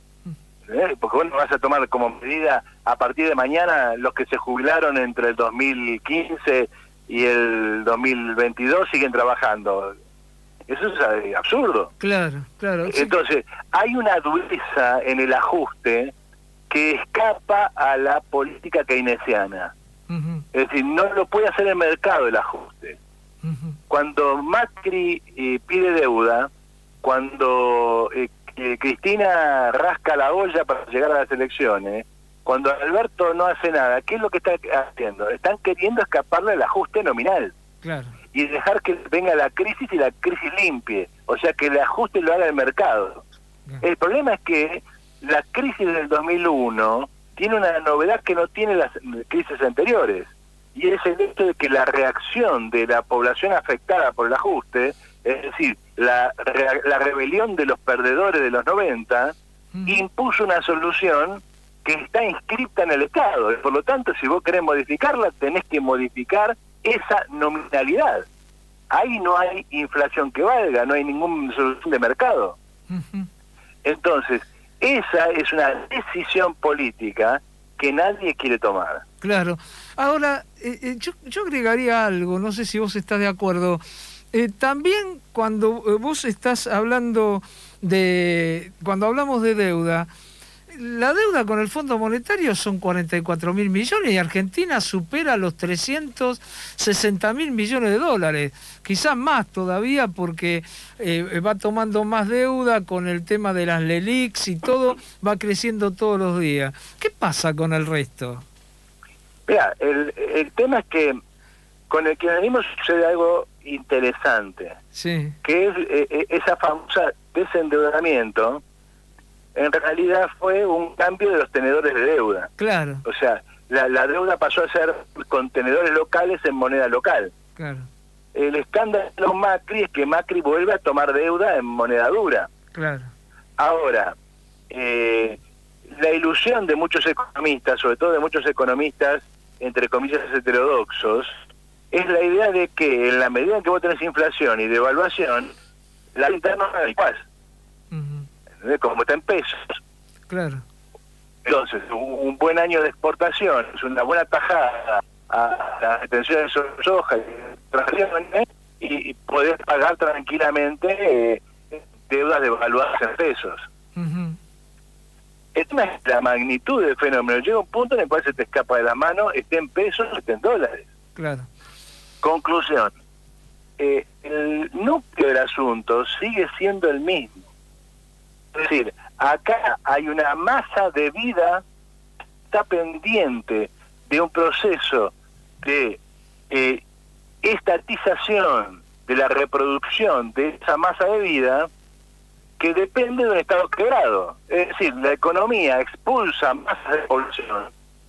¿Eh? Porque vos no vas a tomar como medida a partir de mañana los que se jubilaron entre el dos mil quince y el dos mil veintidós siguen trabajando. Eso es eh, absurdo. Claro, claro. Entonces, sí, hay una dureza en el ajuste que escapa a la política keynesiana. Uh-huh. Es decir, no lo puede hacer el mercado el ajuste. Uh-huh. Cuando Macri eh, pide deuda, cuando eh, eh, Cristina rasca la olla para llegar a las elecciones, Cuando Alberto no hace nada, ¿qué es lo que está haciendo? Están queriendo escaparle al ajuste nominal. Claro. Y dejar que venga la crisis y la crisis limpie. O sea, que el ajuste lo haga el mercado. Bien. El problema es que la crisis del dos mil uno tiene una novedad que no tiene las crisis anteriores. Y es el hecho de que la reacción de la población afectada por el ajuste, es decir, la, la rebelión de los perdedores de los noventa, uh-huh. impuso una solución que está inscripta en el Estado. Y por lo tanto, si vos querés modificarla, tenés que modificar esa nominalidad. Ahí no hay inflación que valga, no hay ninguna solución de mercado. Uh-huh. Entonces, esa es una decisión política que nadie quiere tomar. Claro. Ahora, eh, eh, yo, yo agregaría algo, no sé si vos estás de acuerdo. Eh, también cuando eh, vos estás hablando de... Cuando hablamos de deuda, la deuda con el Fondo Monetario son cuarenta y cuatro mil millones y Argentina supera los trescientos sesenta mil millones de dólares. Quizás más todavía porque eh, va tomando más deuda con el tema de las LELIQs y todo, va creciendo todos los días. ¿Qué pasa con el resto? Mira, el, el tema es que con el kirchnerismo sucede algo interesante, sí. que es eh, esa famosa desendeudamiento. En realidad fue un cambio de los tenedores de deuda. Claro. O sea, la, la deuda pasó a ser con tenedores locales en moneda local. Claro. El escándalo de los Macri es que Macri vuelve a tomar deuda en moneda dura. Claro. Ahora, eh, la ilusión de muchos economistas, sobre todo de muchos economistas, entre comillas, heterodoxos, es la idea de que en la medida en que vos tenés inflación y devaluación, la interna no es paz. Como está en pesos. Claro. Entonces, un buen año de exportación, es una buena tajada a las detenciones de soja y, y podés pagar tranquilamente eh, deudas devaluadas en pesos. Uh-huh. El tema es la magnitud del fenómeno. Llega un punto en el cual se te escapa de las manos, esté en pesos o esté en dólares. Claro. Conclusión. Eh, el núcleo del asunto sigue siendo el mismo. Es decir, acá hay una masa de vida que está pendiente de un proceso de eh, estatización de la reproducción de esa masa de vida que depende de un estado quebrado. Es decir, la economía expulsa masas de población,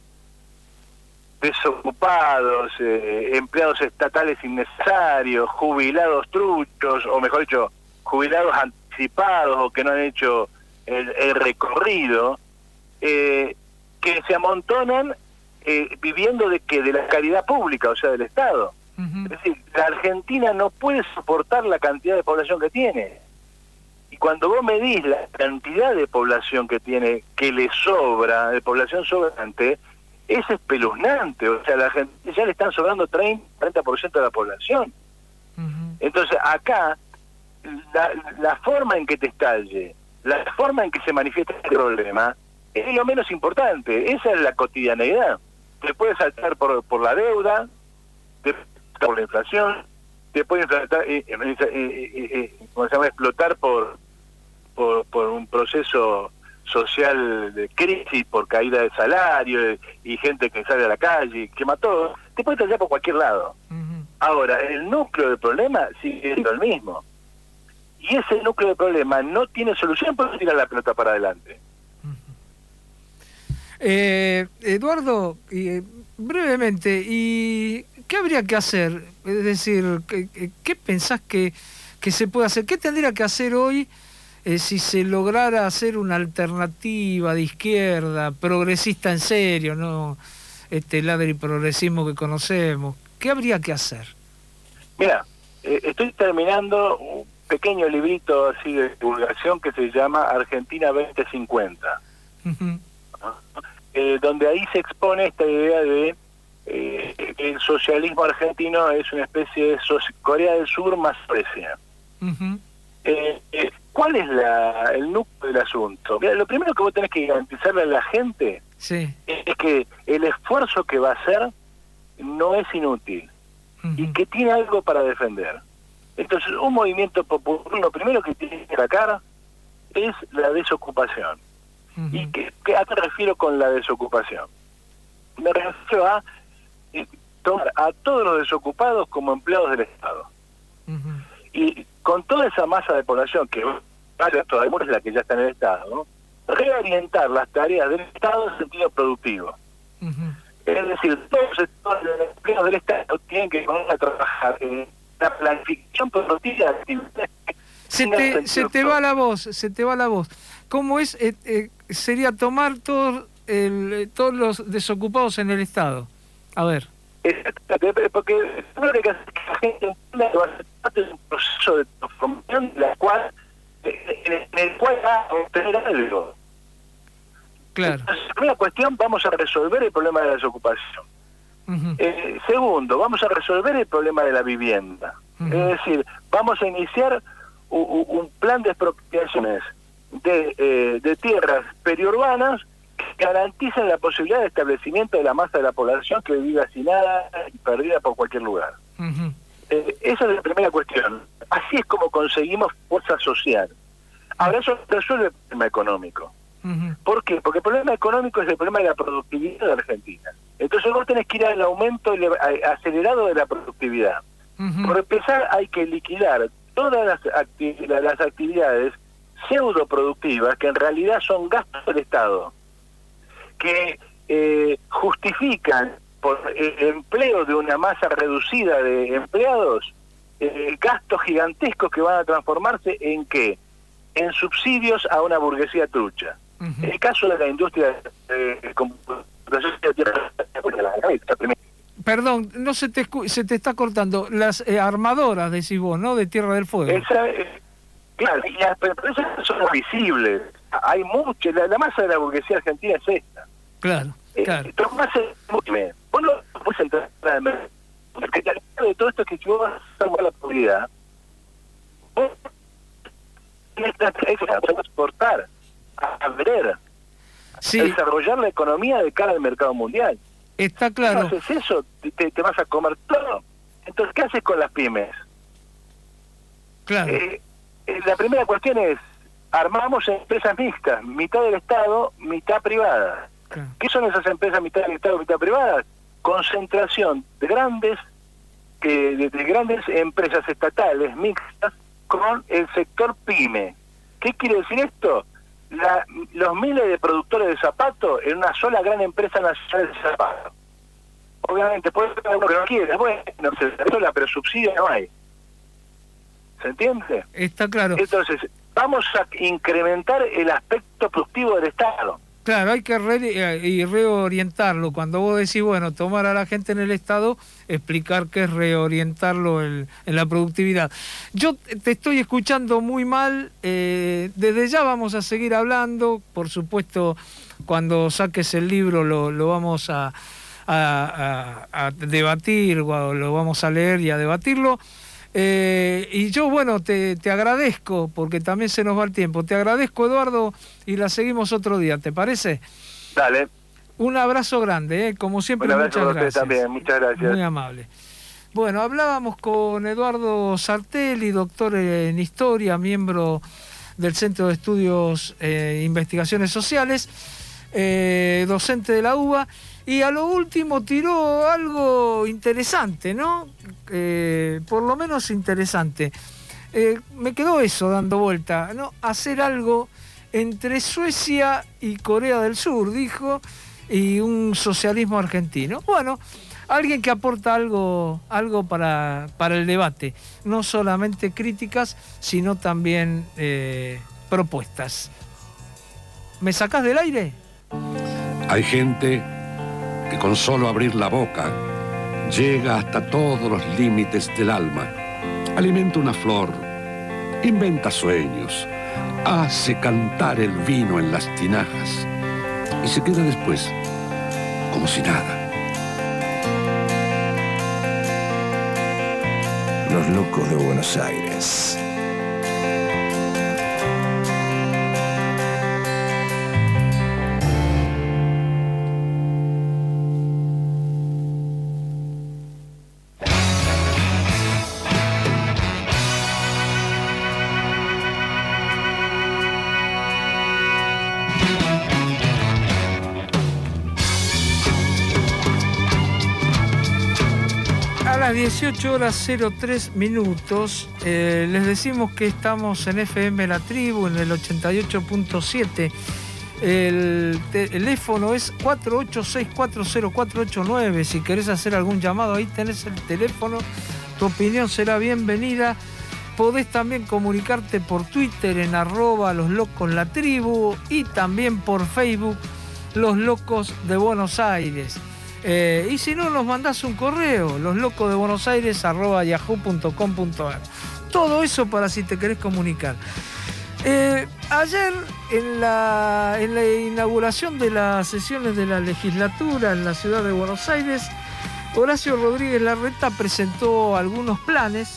desocupados, eh, empleados estatales innecesarios, jubilados truchos, o mejor dicho, jubilados anticipados o que no han hecho el, el recorrido, eh, que se amontonan eh, viviendo de que de la caridad pública, o sea, del Estado. Uh-huh. Es decir, la Argentina no puede soportar la cantidad de población que tiene. Y cuando vos medís la cantidad de población que tiene, que le sobra, de población sobrante, es espeluznante. O sea, la gente ya le están sobrando treinta, cuarenta por ciento de la población. Uh-huh. Entonces, acá, La, la forma en que te estalle, la forma en que se manifiesta el problema, es lo menos importante. Esa es la cotidianeidad. Te puede saltar por, por la deuda, te puede saltar por la inflación, te puede saltar, eh, eh, eh, eh, eh, ¿cómo se llama? explotar por, por, por un proceso social de crisis, por caída de salario eh, y gente que sale a la calle, quema todo. Te puede saltar por cualquier lado. Uh-huh. Ahora, el núcleo del problema sigue siendo el mismo. Y ese núcleo de problema no tiene solución para tirar la pelota para adelante. Eh, Eduardo, eh, brevemente, ¿y qué habría que hacer? Es decir, ¿qué, qué pensás que, que se puede hacer? ¿Qué tendría que hacer hoy eh, si se lograra hacer una alternativa de izquierda, progresista en serio, no este ladri progresismo que conocemos? ¿Qué habría que hacer? Mira, eh, estoy terminando un pequeño librito así de divulgación que se llama Argentina veinte cincuenta, uh-huh. eh, donde ahí se expone esta idea de eh, que el socialismo argentino es una especie de so- Corea del Sur más Suecia. Uh-huh. eh, eh, ¿Cuál es la, el núcleo del asunto? Mira, lo primero que vos tenés que garantizarle a la gente sí. es que el esfuerzo que va a hacer no es inútil uh-huh. y que tiene algo para defender. Entonces, un movimiento popular, lo primero que tiene que sacar es la desocupación. Uh-huh. ¿Y qué, qué, a qué me refiero con la desocupación? Me refiero a eh, tomar a todos los desocupados como empleados del Estado. Uh-huh. Y con toda esa masa de población que vaya todavía es la que ya está en el Estado, reorientar las tareas del Estado en sentido productivo. Uh-huh. Es decir, todos los empleados del Estado tienen que poner a trabajar en la planificación productiva de actividades. Se te, se te va la voz, se te va la voz. ¿Cómo es? Eh, eh, sería tomar todo el, todos los desocupados en el Estado. A ver. Exactamente, porque lo que hace que la gente entienda que va a ser parte de un proceso de transformación en la cual, en el cual va a obtener algo. Claro. Entonces, la primera cuestión, vamos a resolver el problema de la desocupación. Uh-huh. Eh, segundo, vamos a resolver el problema de la vivienda. Uh-huh. Es decir, vamos a iniciar un, un plan de expropiaciones de, eh, de tierras periurbanas que garanticen la posibilidad de establecimiento de la masa de la población que vive hacinada y perdida por cualquier lugar. Uh-huh. Eh, esa es la primera cuestión. Así es como conseguimos fuerza social. Ahora eso resuelve el problema económico. Uh-huh. ¿Por qué? Porque el problema económico es el problema de la productividad de Argentina. Entonces vos tenés que ir al aumento acelerado de la productividad. Uh-huh. Por empezar hay que liquidar todas las, acti- las actividades pseudo productivas que en realidad son gastos del Estado, que eh, justifican por el empleo de una masa reducida de empleados eh, gastos gigantescos que van a transformarse en ¿qué? En subsidios a una burguesía trucha. Uh-huh. En el caso de la industria de computación de tierra, perdón, no se te escu- se te está cortando, las eh, armadoras, decís vos, ¿no? De Tierra del Fuego. Esa, eh, claro, y las, pero esas son visibles. Hay mucho, la, la masa de la burguesía argentina es esta. Claro, eh, claro. Vos no puedes entrar en el mercado, porque la idea de todo esto es que si vos vas a salvar la población, vos tienes que exportar, a ver, sí. a desarrollar la economía de cara al mercado mundial. Está claro. Si no haces eso, te, te vas a comer todo. Entonces, ¿qué haces con las pymes? Claro. Eh, eh, la primera cuestión es, armamos empresas mixtas, mitad del Estado, mitad privada. Claro. ¿Qué son esas empresas mitad del Estado, mitad privadas? Concentración de grandes, que, de, de grandes empresas estatales mixtas con el sector pyme. ¿Qué quiere decir esto? La, los miles de productores de zapatos en una sola gran empresa nacional de zapatos. Obviamente, puede ser uno que no quiere, bueno, se sola, pero subsidio no hay. ¿Se entiende? Está claro. Entonces, vamos a incrementar el aspecto productivo del Estado. Claro, hay que re- y reorientarlo. Cuando vos decís, bueno, tomar a la gente en el Estado, explicar qué es reorientarlo en, en la productividad. Yo te estoy escuchando muy mal, eh, desde ya vamos a seguir hablando, por supuesto, cuando saques el libro lo, lo vamos a, a, a, a debatir, o lo vamos a leer y a debatirlo. Eh, y yo, bueno, te, te agradezco, porque también se nos va el tiempo. Te agradezco, Eduardo, y la seguimos otro día, ¿te parece? Dale. Un abrazo grande, ¿eh? Como siempre, Un abrazo muchas a gracias. también, muchas gracias. Muy amable. Bueno, hablábamos con Eduardo Sartelli, doctor en Historia, miembro del Centro de Estudios e eh, Investigaciones Sociales, eh, docente de la U B A, y a lo último tiró algo interesante, ¿no? Eh, por lo menos interesante. Eh, me quedó eso dando vuelta, ¿no? Hacer algo entre Suecia y Corea del Sur, dijo, y un socialismo argentino. Bueno, alguien que aporta algo, algo para, para el debate, no solamente críticas, sino también eh, propuestas. ¿Me sacás del aire? Hay gente que con solo abrir la boca llega hasta todos los límites del alma, alimenta una flor, inventa sueños, hace cantar el vino en las tinajas y se queda después como si nada. Los locos de Buenos Aires. las dieciocho horas cero tres minutos, eh, les decimos que estamos en F M La Tribu, en el ochenta y ocho punto siete. El teléfono es cuatro ocho seis cuatro cero cuatro ocho nueve. Si querés hacer algún llamado, ahí tenés el teléfono. Tu opinión será bienvenida. Podés también comunicarte por Twitter en arroba Los Locos La Tribu y también por Facebook Los Locos de Buenos Aires. Eh, y si no, nos mandás un correo, loslocosdebuenosaires arroba yahoo punto com punto ar. Todo eso para si te querés comunicar. Eh, ayer, en la, en la inauguración de las sesiones de la legislatura en la ciudad de Buenos Aires, Horacio Rodríguez Larreta presentó algunos planes.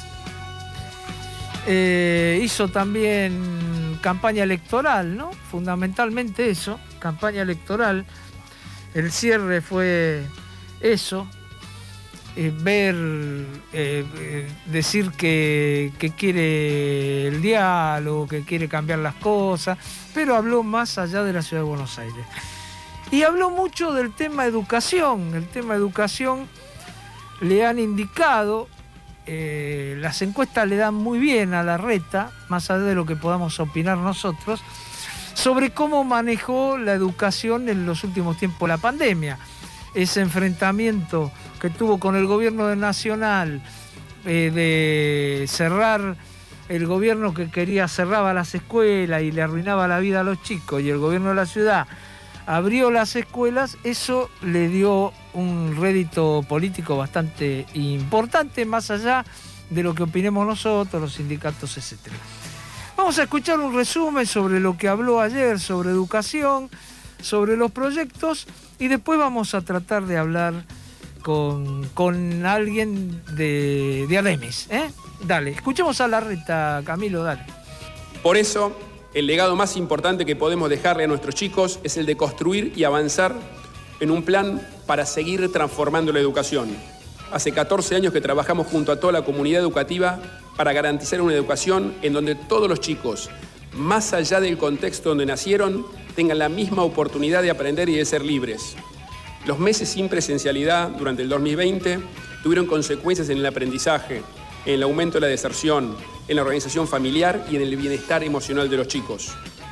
Eh, hizo también campaña electoral, ¿no? Fundamentalmente eso, campaña electoral. El cierre fue eso, eh, ver, eh, eh, decir que, que quiere el diálogo, que quiere cambiar las cosas, pero habló más allá de la ciudad de Buenos Aires. Y habló mucho del tema educación. El tema educación le han indicado, eh, las encuestas le dan muy bien a Larreta, más allá de lo que podamos opinar nosotros, sobre cómo manejó la educación en los últimos tiempos la pandemia. Ese enfrentamiento que tuvo con el gobierno nacional, eh, de cerrar, el gobierno que quería cerraba las escuelas y le arruinaba la vida a los chicos, y el gobierno de la ciudad abrió las escuelas, eso le dio un rédito político bastante importante, más allá de lo que opinemos nosotros, los sindicatos, etcétera. Vamos a escuchar un resumen sobre lo que habló ayer, sobre educación, sobre los proyectos, y después vamos a tratar de hablar con, con alguien de, de Ademis, ¿eh? Dale, escuchemos a Larreta, Camilo, dale. Por eso, el legado más importante que podemos dejarle a nuestros chicos es el de construir y avanzar en un plan para seguir transformando la educación. Hace catorce años que trabajamos junto a toda la comunidad educativa para garantizar una educación en donde todos los chicos, más allá del contexto donde nacieron, tengan la misma oportunidad de aprender y de ser libres. Los meses sin presencialidad durante el dos mil veinte tuvieron consecuencias en el aprendizaje, en el aumento de la deserción, en la organización familiar y en el bienestar emocional de los chicos.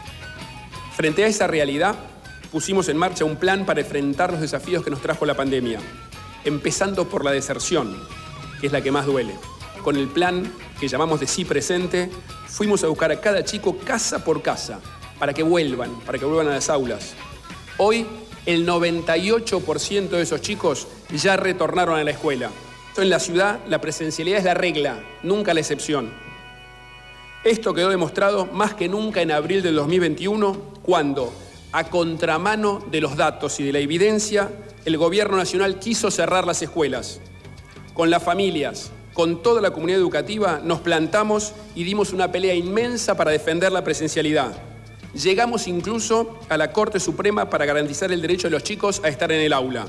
Frente a esa realidad, pusimos en marcha un plan para enfrentar los desafíos que nos trajo la pandemia, empezando por la deserción, que es la que más duele. Con el plan que llamamos de Sí Presente, fuimos a buscar a cada chico casa por casa, para que vuelvan, para que vuelvan a las aulas. Hoy, el noventa y ocho por ciento de esos chicos ya retornaron a la escuela. En la ciudad, la presencialidad es la regla, nunca la excepción. Esto quedó demostrado más que nunca en abril del dos mil veintiuno, cuando, a contramano de los datos y de la evidencia, el gobierno nacional quiso cerrar las escuelas. Con las familias, con toda la comunidad educativa, nos plantamos y dimos una pelea inmensa para defender la presencialidad. Llegamos incluso a la Corte Suprema para garantizar el derecho de los chicos a estar en el aula.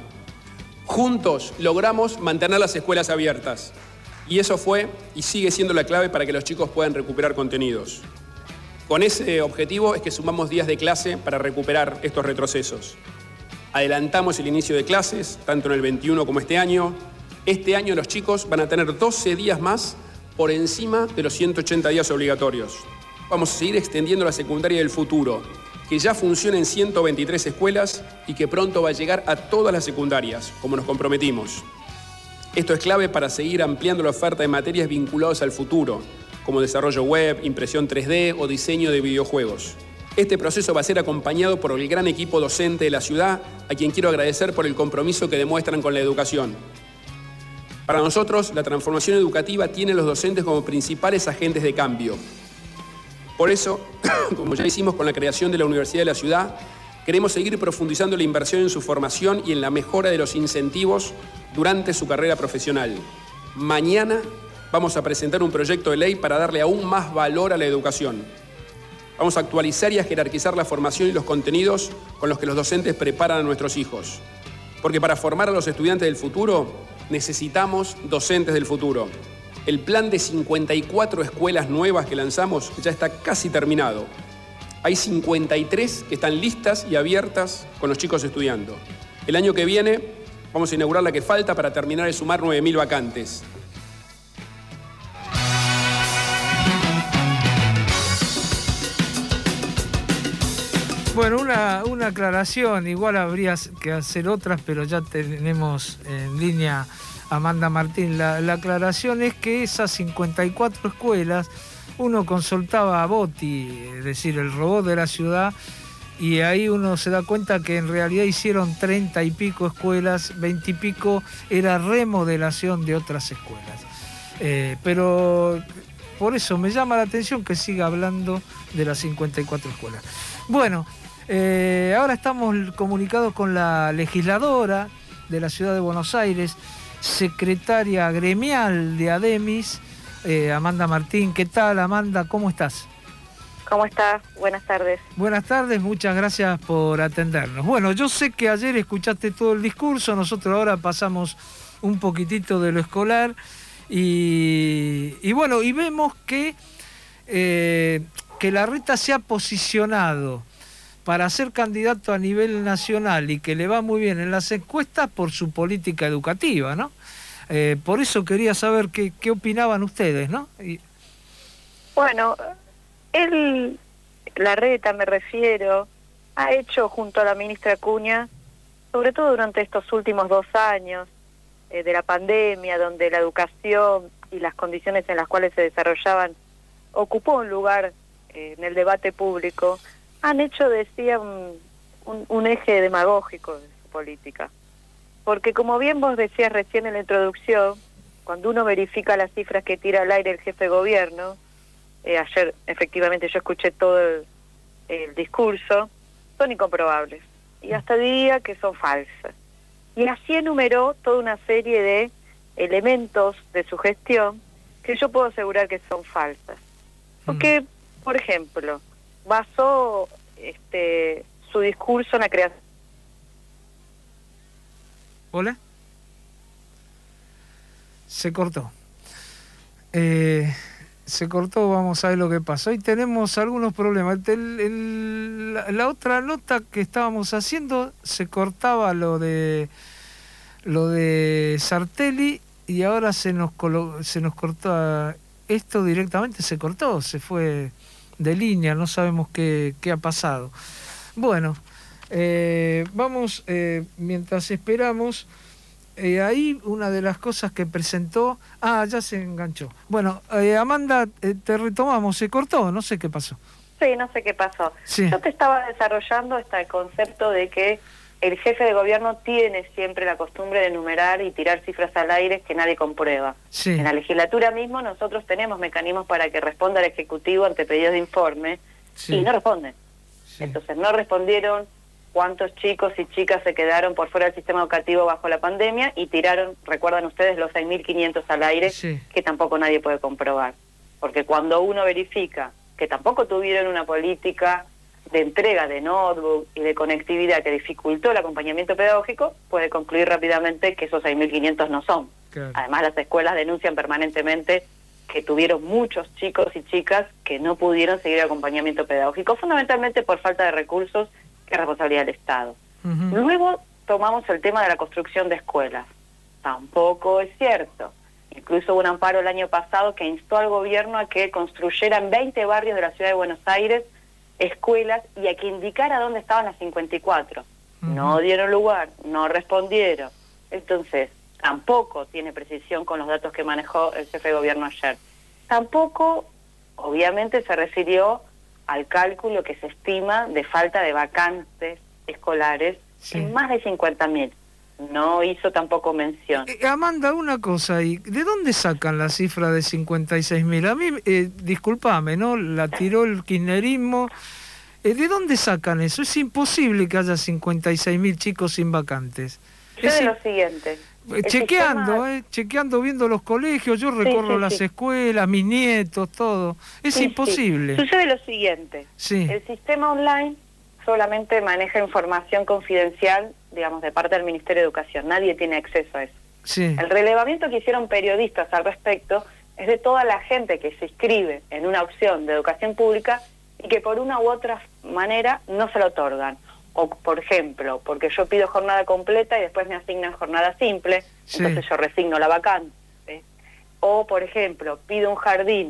Juntos logramos mantener las escuelas abiertas. Y eso fue y sigue siendo la clave para que los chicos puedan recuperar contenidos. Con ese objetivo es que sumamos días de clase para recuperar estos retrocesos. Adelantamos el inicio de clases, tanto en el veintiuno como este año. Este año los chicos van a tener doce días más por encima de los ciento ochenta días obligatorios. Vamos a seguir extendiendo la secundaria del futuro, que ya funciona en ciento veintitrés escuelas y que pronto va a llegar a todas las secundarias, como nos comprometimos. Esto es clave para seguir ampliando la oferta de materias vinculadas al futuro, como desarrollo web, impresión tres D o diseño de videojuegos. Este proceso va a ser acompañado por el gran equipo docente de la ciudad, a quien quiero agradecer por el compromiso que demuestran con la educación. Para nosotros, la transformación educativa tiene a los docentes como principales agentes de cambio. Por eso, como ya hicimos con la creación de la Universidad de la Ciudad, queremos seguir profundizando la inversión en su formación y en la mejora de los incentivos durante su carrera profesional. Mañana vamos a presentar un proyecto de ley para darle aún más valor a la educación. Vamos a actualizar y a jerarquizar la formación y los contenidos con los que los docentes preparan a nuestros hijos. Porque para formar a los estudiantes del futuro, necesitamos docentes del futuro. El plan de cincuenta y cuatro escuelas nuevas que lanzamos ya está casi terminado. Hay cincuenta y tres que están listas y abiertas con los chicos estudiando. El año que viene vamos a inaugurar la que falta para terminar de sumar nueve mil vacantes. Bueno, una, una aclaración, igual habría que hacer otras, pero ya tenemos en línea a Amanda Martín. La, la aclaración es que esas cincuenta y cuatro escuelas, uno consultaba a Boti, es decir, el robot de la ciudad, y ahí uno se da cuenta que en realidad hicieron treinta y pico escuelas, veinte y pico era remodelación de otras escuelas. Eh, pero por eso me llama la atención que siga hablando de las cincuenta y cuatro escuelas. Bueno, eh, ahora estamos comunicados con la legisladora de la ciudad de Buenos Aires, secretaria gremial de ADEMIS, eh, Amanda Martín. ¿Qué tal, Amanda? ¿Cómo estás? ¿Cómo estás? Buenas tardes. Buenas tardes, muchas gracias por atendernos. Bueno, yo sé que ayer escuchaste todo el discurso, nosotros ahora pasamos un poquitito de lo escolar y, y bueno, y vemos que, eh, que Larreta se ha posicionado para ser candidato a nivel nacional y que le va muy bien en las encuestas por su política educativa, ¿no? Eh, por eso quería saber qué, qué opinaban ustedes, ¿no? Y... Bueno, él, Larreta me refiero, ha hecho junto a la ministra Acuña, sobre todo durante estos últimos dos años eh, de la pandemia, donde la educación y las condiciones en las cuales se desarrollaban ocupó un lugar eh, en el debate público, han hecho, decía, un, un, un eje demagógico de su política. Porque como bien vos decías recién en la introducción, cuando uno verifica las cifras que tira al aire el jefe de gobierno, eh, ayer efectivamente yo escuché todo el, el discurso, son incomprobables. Y hasta diría que son falsas. Y así enumeró toda una serie de elementos de su gestión que yo puedo asegurar que son falsas. Porque, por ejemplo, basó este su discurso en la creación. ¿Hola? Se cortó. Eh, se cortó, vamos a ver lo que pasó. Hoy tenemos algunos problemas. El, el, la, la otra nota que estábamos haciendo se cortaba lo de lo de Sartelli y ahora se nos colo, se nos cortó esto directamente, se cortó, se fue de línea, no sabemos qué, qué ha pasado. Bueno, eh, vamos, eh, mientras esperamos, eh, ahí una de las cosas que presentó, ah, ya se enganchó. Bueno, eh, Amanda, eh, te retomamos, se cortó, no sé qué pasó. Sí, no sé qué pasó. Sí. Yo te estaba desarrollando hasta el concepto de que el jefe de gobierno tiene siempre la costumbre de enumerar y tirar cifras al aire que nadie comprueba. Sí. En la legislatura mismo nosotros tenemos mecanismos para que responda el Ejecutivo ante pedidos de informe, sí, y no responden. Sí. Entonces no respondieron cuántos chicos y chicas se quedaron por fuera del sistema educativo bajo la pandemia y tiraron, recuerdan ustedes, los seis mil quinientos al aire, sí, que tampoco nadie puede comprobar. Porque cuando uno verifica que tampoco tuvieron una política de entrega de notebook y de conectividad que dificultó el acompañamiento pedagógico, puede concluir rápidamente que esos seis mil quinientos no son. Claro. Además, las escuelas denuncian permanentemente que tuvieron muchos chicos y chicas que no pudieron seguir el acompañamiento pedagógico, fundamentalmente por falta de recursos, que es responsabilidad del Estado. Uh-huh. Luego tomamos el tema de la construcción de escuelas. Tampoco es cierto. Incluso hubo un amparo el año pasado que instó al gobierno a que construyera en veinte barrios de la ciudad de Buenos Aires escuelas y a que indicara dónde estaban las cincuenta y cuatro. Uh-huh. No dieron lugar, no respondieron. Entonces, tampoco tiene precisión con los datos que manejó el jefe de gobierno ayer. Tampoco, obviamente, se refirió al cálculo que se estima de falta de vacantes escolares, sí, en más de cincuenta mil. No hizo tampoco mención. Eh, Amanda, una cosa ahí, ¿de dónde sacan la cifra de cincuenta y seis mil? A mí, eh, discúlpame, ¿no? La tiró el kirchnerismo. Eh, ¿De dónde sacan eso? Es imposible que haya cincuenta y seis mil chicos sin vacantes. Yo es de lo siguiente. Chequeando, sistema... eh, chequeando, viendo los colegios, yo recorro sí, sí, las sí. escuelas, mis nietos, todo. Es sí, imposible. Sí. Sucede lo siguiente. Sí. El sistema online solamente maneja información confidencial, digamos, de parte del Ministerio de Educación. Nadie tiene acceso a eso. Sí. El relevamiento que hicieron periodistas al respecto es de toda la gente que se inscribe en una opción de educación pública y que por una u otra manera no se lo otorgan. O, por ejemplo, porque yo pido jornada completa y después me asignan jornada simple, sí, entonces yo resigno la vacante. O, por ejemplo, pido un jardín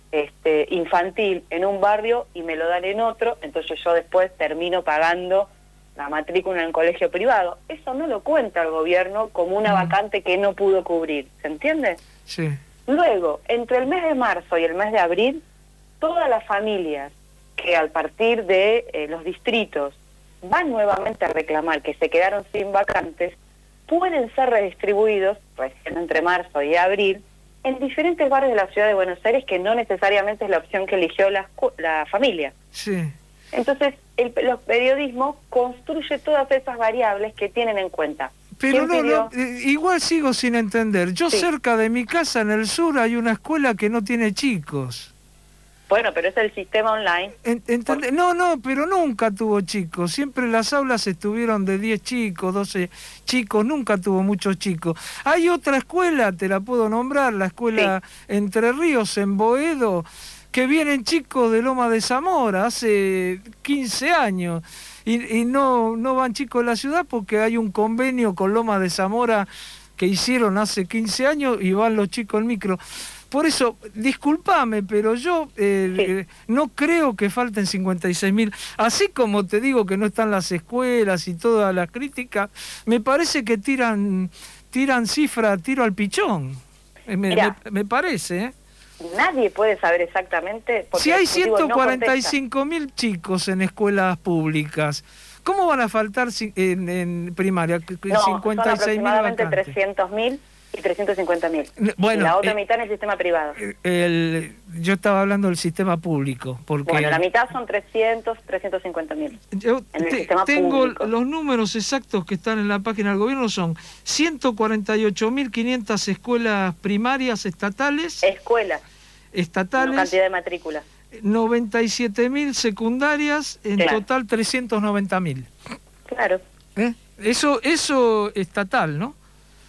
este, infantil en un barrio y me lo dan en otro, entonces yo después termino pagando la matrícula en el colegio privado. Eso no lo cuenta el gobierno como una vacante que no pudo cubrir, ¿se entiende? Sí. Luego, entre el mes de marzo y el mes de abril, todas las familias que al partir de eh, los distritos van nuevamente a reclamar que se quedaron sin vacantes, pueden ser redistribuidos, recién entre marzo y abril, en diferentes barrios de la ciudad de Buenos Aires, que no necesariamente es la opción que eligió la, la familia. Sí. Entonces, el, los periodismo construye todas esas variables que tienen en cuenta. Pero no, no, igual sigo sin entender. Yo sí. cerca de mi casa, en el sur, hay una escuela que no tiene chicos. Bueno, pero es el sistema online. En, Por... No, no, pero nunca tuvo chicos. Siempre las aulas estuvieron de diez chicos, doce chicos, nunca tuvo muchos chicos. Hay otra escuela, te la puedo nombrar, la escuela sí. Entre Ríos, en Boedo, que vienen chicos de Loma de Zamora hace quince años. Y, y no, no van chicos de la ciudad porque hay un convenio con Loma de Zamora que hicieron hace quince años y van los chicos en micro. Por eso, discúlpame, pero yo eh, sí. eh, no creo que falten cincuenta y seis mil. Así como te digo que no están las escuelas y toda la crítica, me parece que tiran tiran cifra, tiro al pichón. Me, me, me parece, ¿eh? Nadie puede saber exactamente... Si hay ciento cuarenta y cinco mil no chicos en escuelas públicas, ¿cómo van a faltar en, en primaria? No, cincuenta y seis mil son aproximadamente trescientos mil y trescientos cincuenta mil. Bueno, y la otra eh, mitad en el sistema privado. El, yo estaba hablando del sistema público. Porque bueno, la mitad son trescientos, trescientos cincuenta mil. Yo en el te, sistema tengo público. Los números exactos que están en la página del gobierno son ciento cuarenta y ocho mil quinientas escuelas primarias estatales. Escuelas. Estatales. Una cantidad de matrículas. noventa y siete mil secundarias, en claro. total trescientos noventa mil. Claro. ¿Eh? Eso, eso estatal, ¿no?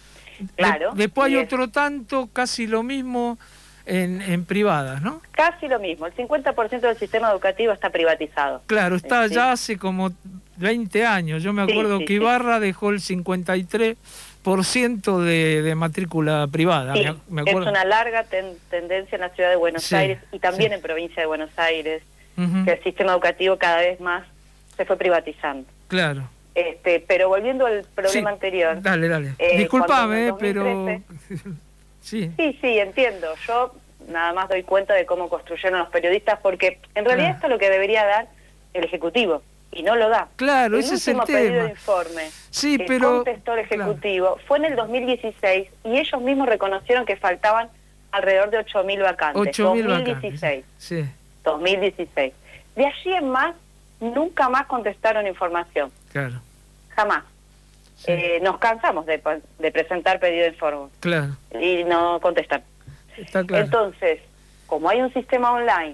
Claro. De, después hay otro es. tanto, casi lo mismo en, en privadas, ¿no? Casi lo mismo. El cincuenta por ciento del sistema educativo está privatizado. Claro, está sí. ya hace como veinte años. Yo me acuerdo sí, sí, que Ibarra sí. dejó el cincuenta y tres por ciento de, de matrícula privada. Sí, me, me es una larga ten, tendencia en la ciudad de Buenos sí, Aires y también sí. en provincia de Buenos Aires, uh-huh. que el sistema educativo cada vez más se fue privatizando. Claro. Este, pero volviendo al problema sí, anterior... Dale, dale. Eh, Disculpame, dos mil trece, pero... sí. sí, sí, entiendo. Yo nada más doy cuenta de cómo construyeron los periodistas, porque en realidad ah. esto es lo que debería dar el Ejecutivo, y no lo da. Claro, el ese es el último pedido tema. de informe sí, que pero... contestó el Ejecutivo claro. fue en el dos mil dieciséis, y ellos mismos reconocieron que faltaban alrededor de ocho mil vacantes. ocho mil dos mil dieciséis. Vacantes. Sí. dos mil dieciséis. De allí en más, nunca más contestaron información. Claro. Jamás. Sí. Eh, nos cansamos de, de presentar pedido de informe. Claro. Y no contestan. Está claro. Entonces, como hay un sistema online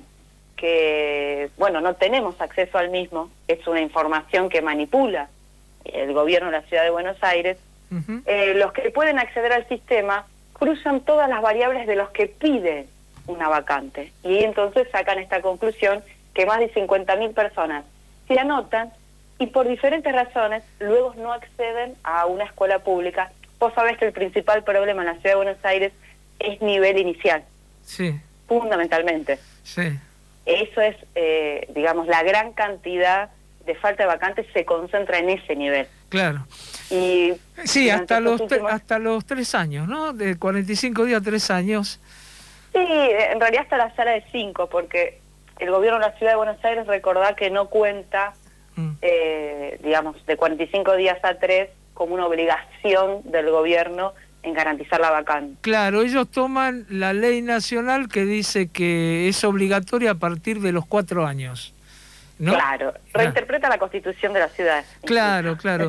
que, bueno, no tenemos acceso al mismo, es una información que manipula el gobierno de la Ciudad de Buenos Aires, uh-huh. eh, los que pueden acceder al sistema cruzan todas las variables de los que piden una vacante. Y entonces sacan esta conclusión que más de cincuenta mil personas se anotan y por diferentes razones luego no acceden a una escuela pública. Vos sabés que el principal problema en la Ciudad de Buenos Aires es nivel inicial. Sí. Fundamentalmente. Sí. Eso es, eh, digamos, la gran cantidad de falta de vacantes se concentra en ese nivel. Claro. Y sí, hasta los, últimos... hasta los tres años, ¿no? De cuarenta y cinco días a tres años. Sí, en realidad hasta la sala de cinco, porque el gobierno de la Ciudad de Buenos Aires, recordá que no cuenta, mm. eh, digamos, de cuarenta y cinco días a tres como una obligación del gobierno en garantizar la vacante. Claro, ellos toman la ley nacional que dice que es obligatoria a partir de los cuatro años, ¿no? Claro, reinterpreta ah. la Constitución de la ciudad. Claro, claro.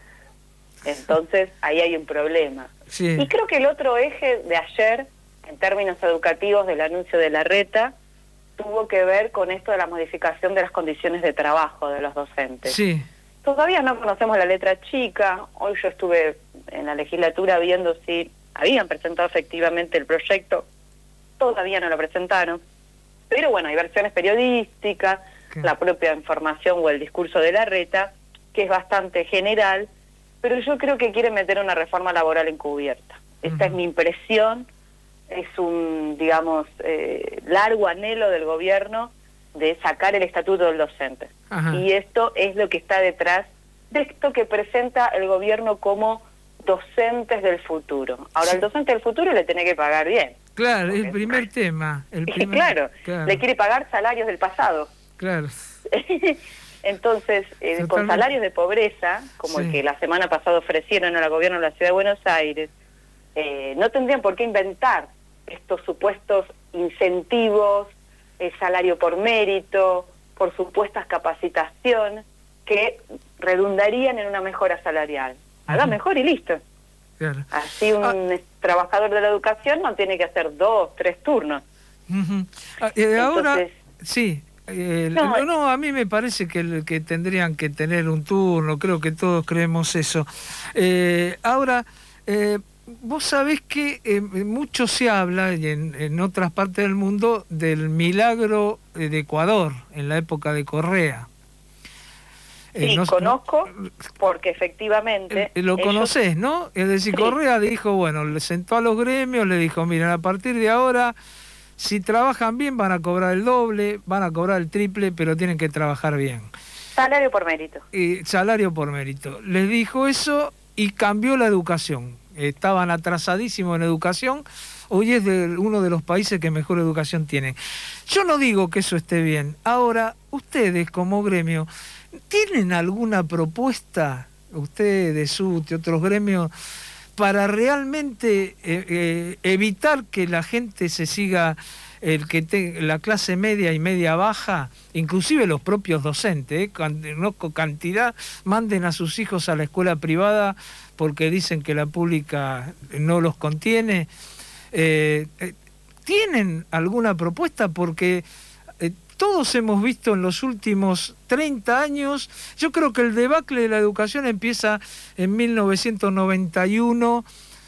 Entonces, ahí hay un problema. Sí. Y creo que el otro eje de ayer, en términos educativos del anuncio de Larreta, tuvo que ver con esto de la modificación de las condiciones de trabajo de los docentes. Sí. Todavía no conocemos la letra chica. Hoy yo estuve en la legislatura viendo si habían presentado efectivamente el proyecto. Todavía no lo presentaron. Pero bueno, hay versiones periodísticas, ¿qué? La propia información o el discurso de Larreta, que es bastante general, pero yo creo que quieren meter una reforma laboral encubierta. Esta uh-huh. es mi impresión es un, digamos, eh, largo anhelo del gobierno de sacar el estatuto del docente. Ajá. Y esto es lo que está detrás de esto que presenta el gobierno como docentes del futuro. Ahora, sí. El docente del futuro le tiene que pagar bien. Claro, el primer tema. El primer, claro, claro, le quiere pagar salarios del pasado. Claro. Entonces, eh, con salarios de pobreza, como sí. el que la semana pasada ofrecieron al gobierno de la Ciudad de Buenos Aires, eh, no tendrían por qué inventar estos supuestos incentivos, eh, salario por mérito, por supuestas capacitación, que redundarían en una mejora salarial. Haga uh-huh. mejor y listo. Claro. Así un ah. trabajador de la educación no tiene que hacer dos, tres turnos. Uh-huh. ah, eh, ahora, Entonces, sí. Eh, no, no, a mí me parece que, que tendrían que tener un turno, creo que todos creemos eso. Eh, ahora, eh, vos sabés que eh, mucho se habla, y en, en otras partes del mundo, del milagro de Ecuador, en la época de Correa. Sí, eh, no, conozco, porque efectivamente... Eh, lo ellos... conocés, ¿no? Es decir, sí. Correa dijo, bueno, le sentó a los gremios, le dijo, miren, a partir de ahora... Si trabajan bien van a cobrar el doble, van a cobrar el triple, pero tienen que trabajar bien. Salario por mérito. Y salario por mérito. Les dijo eso y cambió la educación. Estaban atrasadísimos en educación. Hoy es de uno de los países que mejor educación tiene. Yo no digo que eso esté bien. Ahora, ustedes como gremio, ¿tienen alguna propuesta, ustedes, S U T y otros gremios, para realmente eh, eh, evitar que la gente se siga, el que te, la clase media y media baja, inclusive los propios docentes, eh, no con cantidad, manden a sus hijos a la escuela privada porque dicen que la pública no los contiene? Eh, eh, ¿Tienen alguna propuesta? Porque eh, todos hemos visto en los últimos treinta años, yo creo que el debacle de la educación empieza en mil novecientos noventa y uno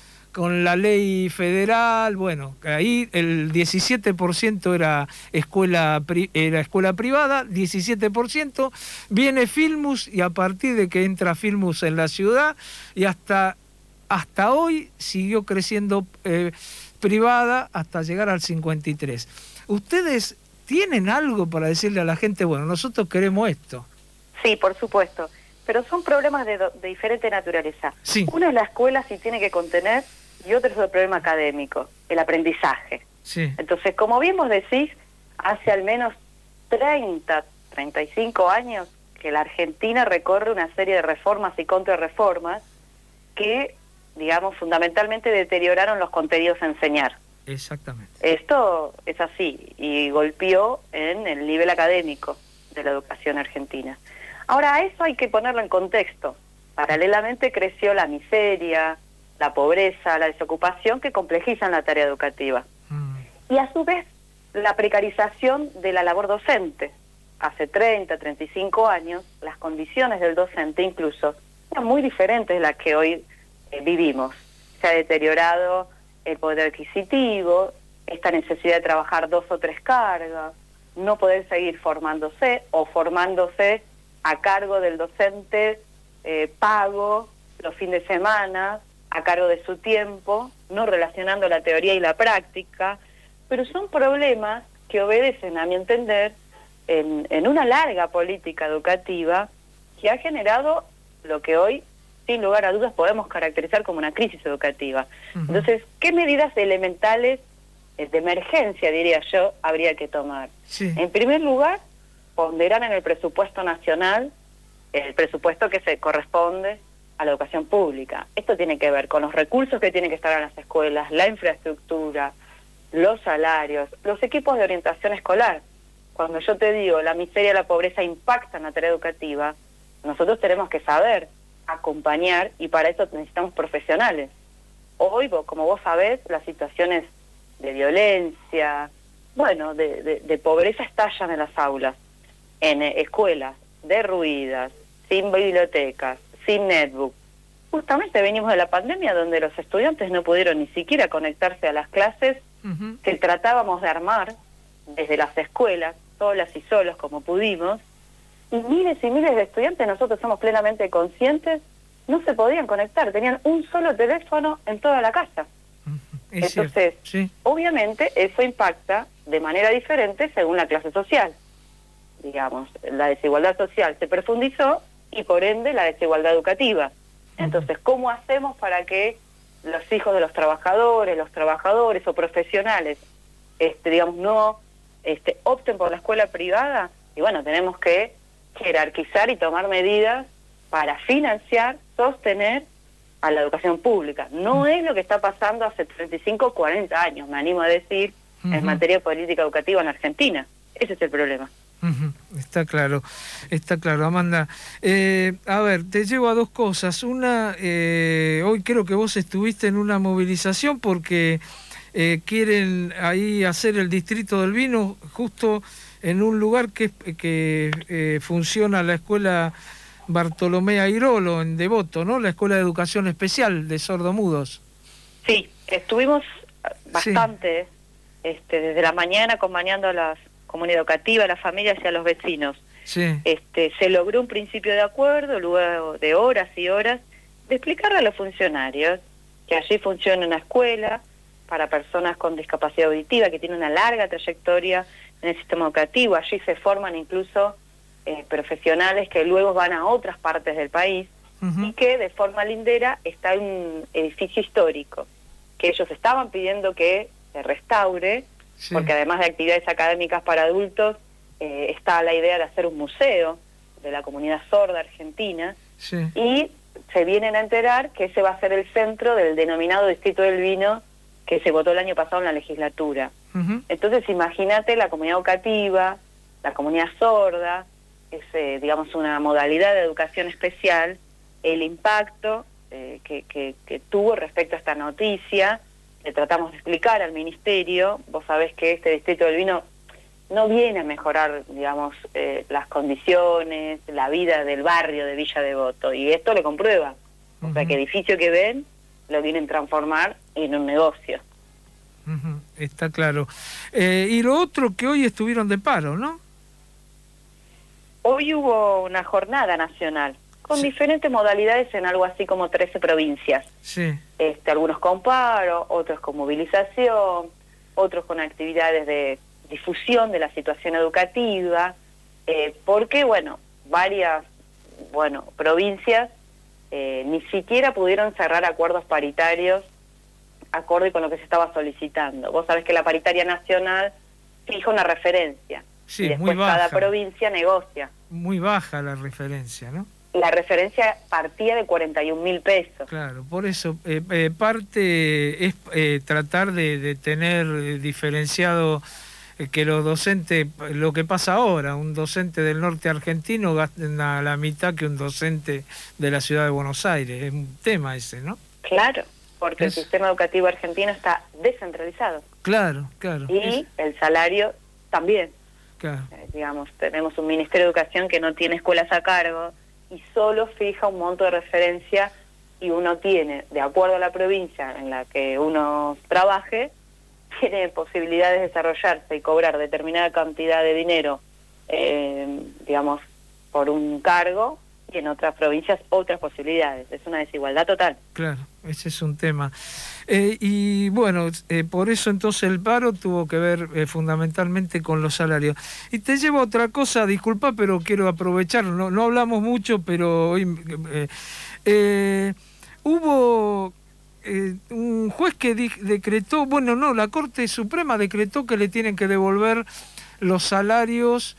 con la ley federal. Bueno, ahí el diecisiete por ciento era escuela, era escuela privada, diecisiete por ciento, viene Filmus y a partir de que entra Filmus en la ciudad y hasta, hasta hoy siguió creciendo eh, privada hasta llegar al cincuenta y tres. ¿Ustedes tienen algo para decirle a la gente, bueno, nosotros queremos esto? Sí, por supuesto, pero son problemas de, de diferente naturaleza. Sí. Uno es la escuela si tiene que contener y otro es el problema académico, el aprendizaje. Sí. Entonces, como bien vos decís, hace al menos treinta, treinta y cinco años que la Argentina recorre una serie de reformas y contrarreformas que, digamos, fundamentalmente deterioraron los contenidos a enseñar. Exactamente. Esto es así y golpeó en el nivel académico de la educación argentina. Ahora, a eso hay que ponerlo en contexto. Paralelamente creció la miseria, la pobreza, la desocupación que complejizan la tarea educativa. Mm. Y a su vez, la precarización de la labor docente. Hace treinta, treinta y cinco años, las condiciones del docente incluso eran muy diferentes de las que hoy eh, vivimos. Se ha deteriorado el poder adquisitivo, esta necesidad de trabajar dos o tres cargas, no poder seguir formándose o formándose a cargo del docente eh, pago los fines de semana, a cargo de su tiempo, no relacionando la teoría y la práctica, pero son problemas que obedecen, a mi entender, en, en una larga política educativa que ha generado lo que hoy, sin lugar a dudas, podemos caracterizar como una crisis educativa. Uh-huh. Entonces, ¿qué medidas elementales de emergencia, diría yo, habría que tomar? Sí. En primer lugar, ponderar en el presupuesto nacional el presupuesto que se corresponde a la educación pública. Esto tiene que ver con los recursos que tienen que estar en las escuelas, la infraestructura, los salarios, los equipos de orientación escolar. Cuando yo te digo la miseria y la pobreza impactan la tarea educativa, nosotros tenemos que saber acompañar y para eso necesitamos profesionales. Hoy, como vos sabés, las situaciones de violencia, bueno, de, de, de pobreza estallan en las aulas, en eh, escuelas derruidas, sin bibliotecas, sin netbook. Justamente venimos de la pandemia donde los estudiantes no pudieron ni siquiera conectarse a las clases uh-huh. que tratábamos de armar desde las escuelas, solas y solos como pudimos, y miles y miles de estudiantes, nosotros somos plenamente conscientes, no se podían conectar, tenían un solo teléfono en toda la casa. Uh-huh. Es Entonces, cierto, sí. obviamente eso impacta de manera diferente según la clase social. Digamos, la desigualdad social se profundizó y por ende la desigualdad educativa. Entonces, ¿cómo hacemos para que los hijos de los trabajadores, los trabajadores o profesionales, este, digamos, no este, opten por la escuela privada? Y bueno, tenemos que jerarquizar y tomar medidas para financiar, sostener a la educación pública. No es lo que está pasando hace treinta y cinco, cuarenta años, me animo a decir, uh-huh. en materia de política educativa en Argentina. Ese es el problema. Uh-huh. Está claro, está claro, Amanda. Eh, a ver, te llevo a dos cosas. Una, eh, hoy creo que vos estuviste en una movilización porque eh, quieren ahí hacer el distrito del vino justo en un lugar que, que eh, funciona la escuela Bartolomé Airolo en Devoto, ¿no? La Escuela de Educación Especial de Sordomudos. Sí, estuvimos bastante sí. este, desde la mañana acompañando a las comunidad educativa, a las familias y a los vecinos. Sí. Este, se logró un principio de acuerdo, luego de horas y horas, de explicarle a los funcionarios que allí funciona una escuela para personas con discapacidad auditiva, que tiene una larga trayectoria en el sistema educativo. Allí se forman incluso eh, profesionales que luego van a otras partes del país, uh-huh. y que de forma lindera está un edificio histórico, que ellos estaban pidiendo que se restaure, sí. porque además de actividades académicas para adultos, eh, está la idea de hacer un museo de la comunidad sorda argentina, sí. y se vienen a enterar que ese va a ser el centro del denominado Distrito del Vino que se votó el año pasado en la legislatura. Uh-huh. Entonces imagínate la comunidad educativa, la comunidad sorda, es eh, digamos una modalidad de educación especial, el impacto eh, que, que, que tuvo respecto a esta noticia. Le tratamos de explicar al ministerio, vos sabés que este Distrito del Vino no viene a mejorar, digamos, eh, las condiciones, la vida del barrio de Villa Devoto, y esto lo comprueba. Uh-huh. O sea, que edificio que ven, lo vienen a transformar en un negocio. Uh-huh. Está claro. Eh, y lo otro, que hoy estuvieron de paro, ¿no? Hoy hubo una jornada nacional, con sí. diferentes modalidades en algo así como trece provincias. Sí. Este, algunos con paro, otros con movilización, otros con actividades de difusión de la situación educativa, eh, porque, bueno, varias bueno provincias eh, ni siquiera pudieron cerrar acuerdos paritarios acorde con lo que se estaba solicitando. Vos sabés que la paritaria nacional fija una referencia, sí, y después muy baja. Cada provincia negocia. Muy baja la referencia, ¿no? La referencia partía de cuarenta y un mil pesos. Claro, por eso eh, eh, parte es eh, tratar de, de tener eh, diferenciado eh, que los docentes, lo que pasa ahora, un docente del norte argentino gasta la mitad que un docente de la ciudad de Buenos Aires. Es un tema ese, ¿no? Claro, porque es... el sistema educativo argentino está descentralizado. Claro, claro. Y es... el salario también. Claro. Eh, digamos, tenemos un Ministerio de Educación que no tiene escuelas a cargo y solo fija un monto de referencia, y uno tiene, de acuerdo a la provincia en la que uno trabaje, tiene posibilidades de desarrollarse y cobrar determinada cantidad de dinero, eh, digamos, por un cargo, y en otras provincias otras posibilidades. Es una desigualdad total. Claro, ese es un tema. Eh, y bueno, eh, por eso entonces el paro tuvo que ver eh, fundamentalmente con los salarios. Y te llevo a otra cosa, disculpa, pero quiero aprovechar, no, no hablamos mucho, pero hoy eh, eh, hubo eh, un juez que di decretó, bueno, no, la Corte Suprema decretó que le tienen que devolver los salarios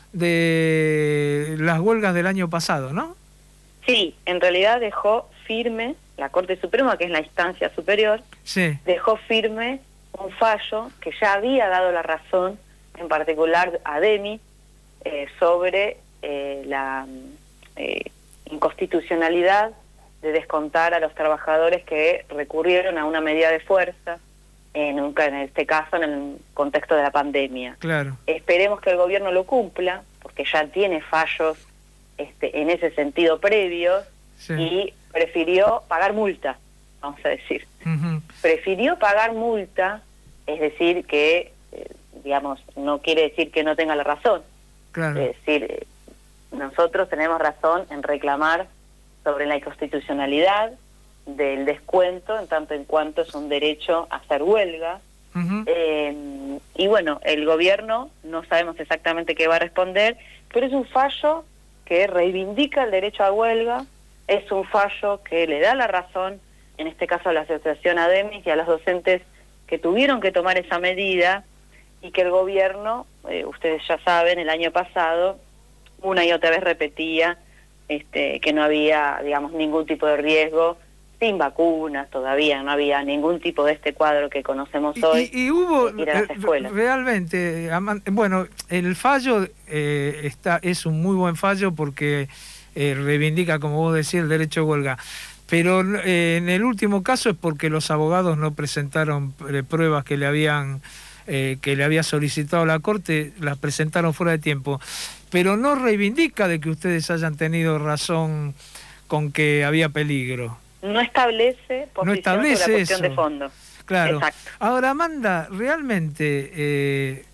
de las huelgas del año pasado, ¿no? Sí, en realidad dejó firme la Corte Suprema, que es la instancia superior, sí. dejó firme un fallo que ya había dado la razón, en particular a DEMI, eh, sobre eh, la eh, inconstitucionalidad de descontar a los trabajadores que recurrieron a una medida de fuerza, en, un, en este caso en el contexto de la pandemia. Claro. Esperemos que el gobierno lo cumpla, porque ya tiene fallos este, en ese sentido previos, sí. y prefirió pagar multa, vamos a decir. Uh-huh. Prefirió pagar multa, es decir, que, eh, digamos, no quiere decir que no tenga la razón. Claro. Es decir, eh, nosotros tenemos razón en reclamar sobre la inconstitucionalidad del descuento, en tanto en cuanto es un derecho a hacer huelga. Uh-huh. eh, y bueno, el gobierno no sabemos exactamente qué va a responder, pero es un fallo que reivindica el derecho a huelga, es un fallo que le da la razón, en este caso a la asociación ADEMIS y a los docentes que tuvieron que tomar esa medida, y que el gobierno, eh, ustedes ya saben, el año pasado una y otra vez repetía este, que no había, digamos, ningún tipo de riesgo, sin vacunas todavía, no había ningún tipo de este cuadro que conocemos hoy. Y, y hubo ir a las escuelas. Realmente, bueno, el fallo eh, está es un muy buen fallo porque eh, reivindica, como vos decís, el derecho a huelga. Pero eh, en el último caso es porque los abogados no presentaron eh, pruebas que le habían eh, que le había solicitado la Corte, las presentaron fuera de tiempo. Pero no reivindica de que ustedes hayan tenido razón con que había peligro. No establece posición no establece sobre la cuestión eso. de fondo. Claro. Exacto. Ahora, Amanda, realmente, eh,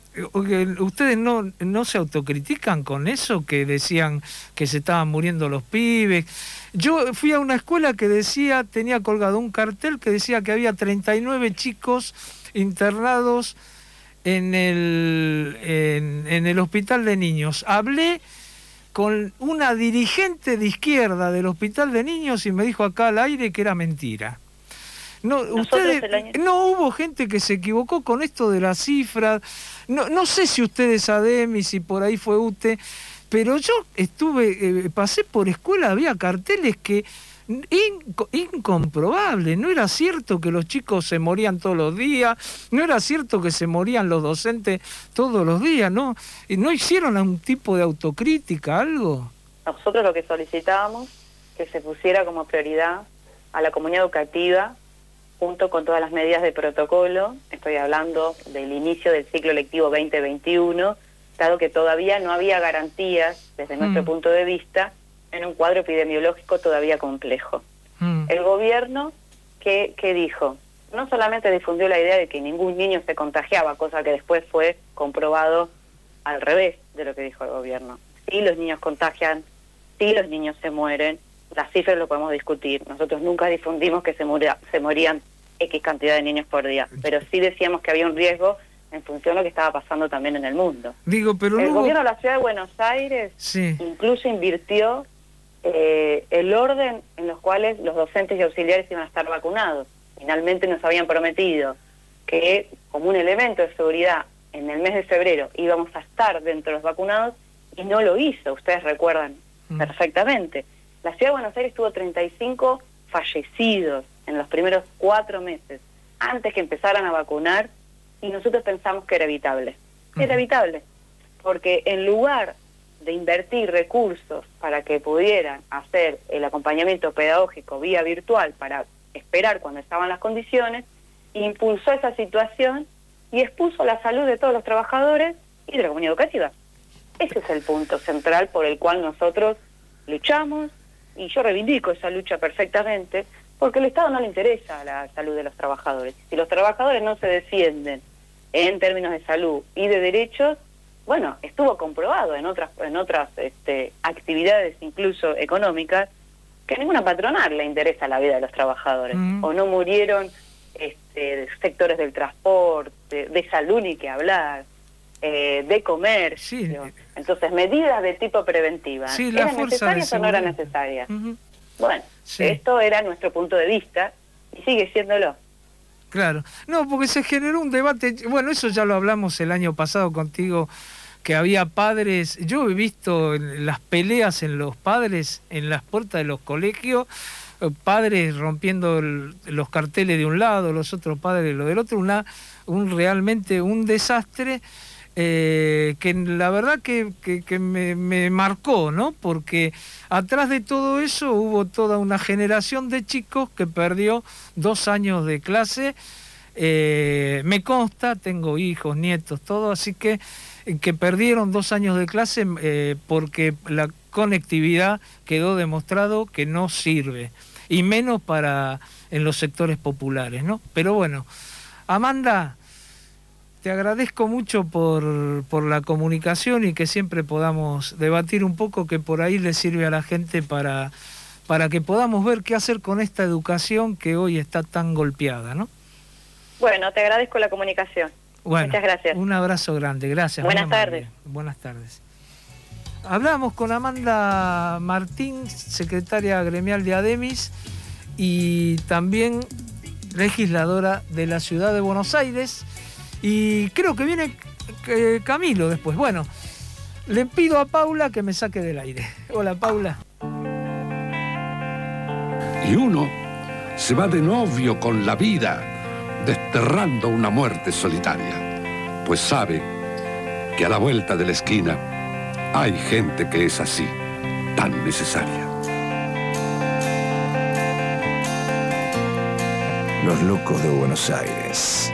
¿ustedes no, no se autocritican con eso que decían que se estaban muriendo los pibes? Yo fui a una escuela que decía, tenía colgado un cartel que decía que había treinta y nueve chicos internados en el, en, en el hospital de niños. Hablé con una dirigente de izquierda del hospital de niños y me dijo acá al aire que era mentira. No, ustedes, año... no hubo gente que se equivocó con esto de las cifras. No, no sé si ustedes ADEMI, si por ahí fue U T E, pero yo estuve, eh, pasé por escuela, había carteles que in, incomprobables. No era cierto que los chicos se morían todos los días, no era cierto que se morían los docentes todos los días, ¿no? ¿Y no hicieron un tipo de autocrítica, algo? Nosotros lo que solicitábamos, que se pusiera como prioridad a la comunidad educativa, junto con todas las medidas de protocolo. Estoy hablando del inicio del ciclo lectivo veinte veintiuno, dado que todavía no había garantías, desde mm. nuestro punto de vista, en un cuadro epidemiológico todavía complejo. Mm. El gobierno, ¿qué, qué dijo? No solamente difundió la idea de que ningún niño se contagiaba, cosa que después fue comprobado al revés de lo que dijo el gobierno. Sí, los niños contagian, sí, los niños se mueren, las cifras lo podemos discutir. Nosotros nunca difundimos que se, muria, se morían X cantidad de niños por día, pero sí decíamos que había un riesgo en función de lo que estaba pasando también en el mundo. Digo, pero el luego... gobierno de la Ciudad de Buenos Aires sí. incluso invirtió eh, el orden en los cuales los docentes y auxiliares iban a estar vacunados. Finalmente nos habían prometido que como un elemento de seguridad en el mes de febrero íbamos a estar dentro de los vacunados y no lo hizo, ustedes recuerdan mm. perfectamente. La Ciudad de Buenos Aires tuvo treinta y cinco fallecidos en los primeros cuatro meses, antes que empezaran a vacunar, y nosotros pensamos que era evitable. Uh-huh. Era evitable, porque en lugar de invertir recursos para que pudieran hacer el acompañamiento pedagógico vía virtual para esperar cuando estaban las condiciones, impulsó esa situación y expuso la salud de todos los trabajadores y de la comunidad educativa. Ese es el punto central por el cual nosotros luchamos, y yo reivindico esa lucha perfectamente, porque al Estado no le interesa la salud de los trabajadores. Si los trabajadores no se defienden en términos de salud y de derechos, bueno, estuvo comprobado en otras en otras este, actividades incluso económicas, que a ninguna patronal le interesa la vida de los trabajadores. Mm. O no murieron este, sectores del transporte, de salud ni que hablar, eh, de comercio. Sí. Entonces, medidas de tipo preventiva, sí, ¿eran necesarias o no eran necesarias? Uh-huh. Bueno, sí. Esto era nuestro punto de vista y sigue siéndolo. Claro, no, porque se generó un debate, bueno, eso ya lo hablamos el año pasado contigo, que había padres, yo he visto las peleas en los padres, en las puertas de los colegios, padres rompiendo el, los carteles de un lado, los otros padres lo del otro, una, un realmente un desastre. Eh, que la verdad que, que, que me, me marcó, ¿no? Porque atrás de todo eso hubo toda una generación de chicos que perdió dos años de clase. Eh, me consta, tengo hijos, nietos, todo, así que que perdieron dos años de clase eh, porque la conectividad quedó demostrado que no sirve, y menos para en los sectores populares, ¿no? Pero bueno, Amanda, te agradezco mucho por, por la comunicación y que siempre podamos debatir un poco, que por ahí le sirve a la gente para, para que podamos ver qué hacer con esta educación que hoy está tan golpeada, ¿no? Bueno, te agradezco la comunicación. Bueno, muchas gracias. Un abrazo grande, gracias. Buenas tardes. Buenas tardes. Hablamos con Amanda Martín, secretaria gremial de ADEMIS y también legisladora de la ciudad de Buenos Aires. Y creo que viene eh, Camilo después. Bueno, le pido a Paula que me saque del aire. Hola, Paula. Y uno se va de novio con la vida, desterrando una muerte solitaria, pues sabe que a la vuelta de la esquina hay gente que es así, tan necesaria. Los locos de Buenos Aires.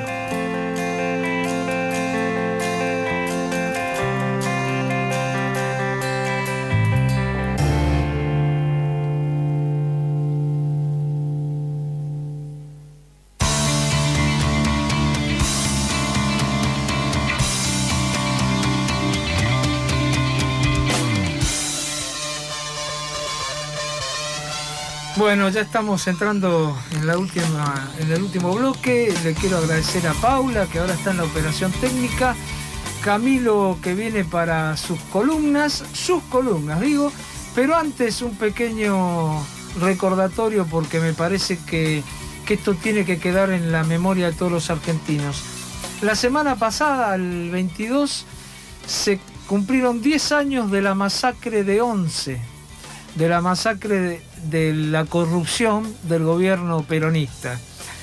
Bueno, ya estamos entrando en, la última, en el último bloque. Le quiero agradecer a Paula, que ahora está en la operación técnica. Camilo, que viene para sus columnas, sus columnas digo. Pero antes un pequeño recordatorio, porque me parece que, que esto tiene que quedar en la memoria de todos los argentinos. La semana pasada, el veintidós, se cumplieron diez años de la masacre de Once, de la masacre de, de la corrupción del gobierno peronista.